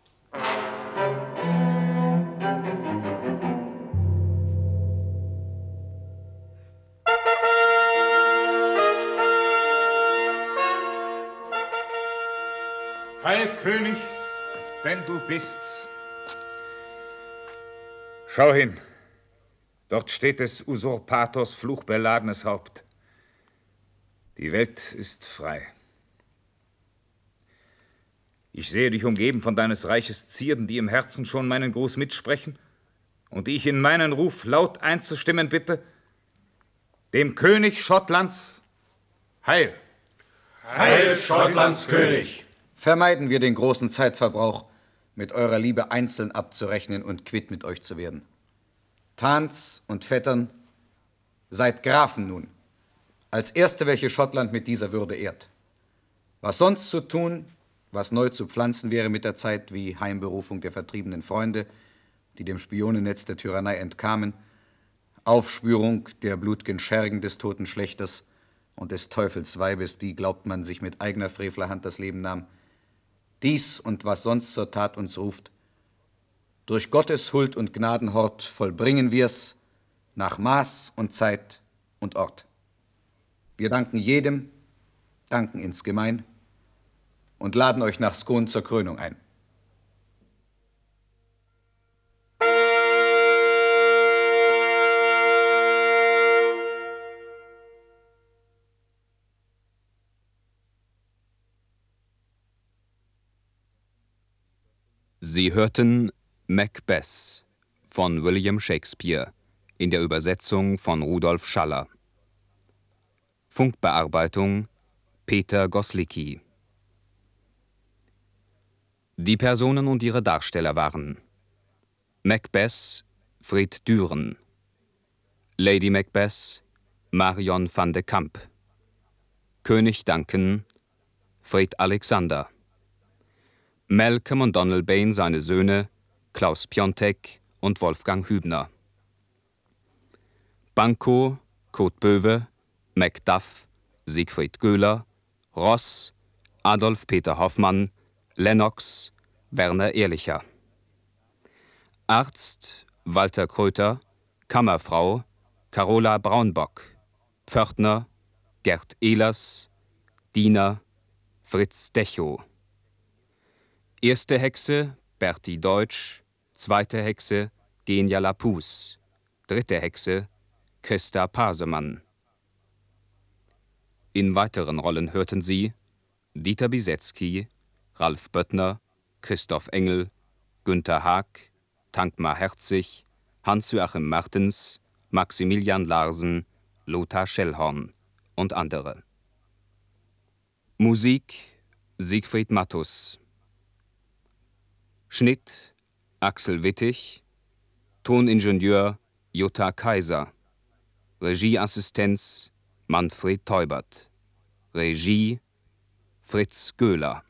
Heil, König, denn du bist's. Schau hin, dort steht des Usurpators fluchbeladenes Haupt. Die Welt ist frei. Ich sehe dich umgeben von deines Reiches Zierden, die im Herzen schon meinen Gruß mitsprechen und die ich in meinen Ruf laut einzustimmen bitte. Dem König Schottlands Heil! Heil, Schottlands König! Vermeiden wir den großen Zeitverbrauch, mit eurer Liebe einzeln abzurechnen und quitt mit euch zu werden. Tans und Vettern, seid Grafen nun, als Erste, welche Schottland mit dieser Würde ehrt. Was sonst zu tun, was neu zu pflanzen wäre mit der Zeit, wie Heimberufung der vertriebenen Freunde, die dem Spionennetz der Tyrannei entkamen, Aufspürung der blut'gen Schergen des toten Schlächters und des Teufels Weibes, die, glaubt man, sich mit eigener Frevlerhand das Leben nahm. Dies und was sonst zur Tat uns ruft, durch Gottes Huld und Gnadenhort vollbringen wir's nach Maß und Zeit und Ort. Wir danken jedem, danken insgemein und laden euch nach Skon zur Krönung ein. Sie hörten Macbeth von William Shakespeare in der Übersetzung von Rudolf Schaller. Funkbearbeitung Peter Goslicki. Die Personen und ihre Darsteller waren Macbeth Fred Düren, Lady Macbeth Marion van de Kamp, König Duncan Fred Alexander, Malcolm und Donalbain seine Söhne Klaus Piontek und Wolfgang Hübner, Banco Kurt Böwe, Macduff Siegfried Göhler, Ross Adolf Peter Hoffmann, Lennox Werner Ehrlicher, Arzt Walter Kröter, Kammerfrau Carola Braunbock, Pförtner Gerd Ehlers, Diener Fritz Dechow. Erste Hexe Berti Deutsch, zweite Hexe Genia Lapus, dritte Hexe Christa Pasemann. In weiteren Rollen hörten Sie Dieter Bisetzky, Ralf Böttner, Christoph Engel, Günther Haag, Tankmar Herzig, Hans-Joachim Martens, Maximilian Larsen, Lothar Schellhorn und andere. Musik Siegfried Mattus. Schnitt Axel Wittig, Toningenieur Jutta Kaiser, Regieassistenz Manfred Teubert, Regie Fritz Göhler.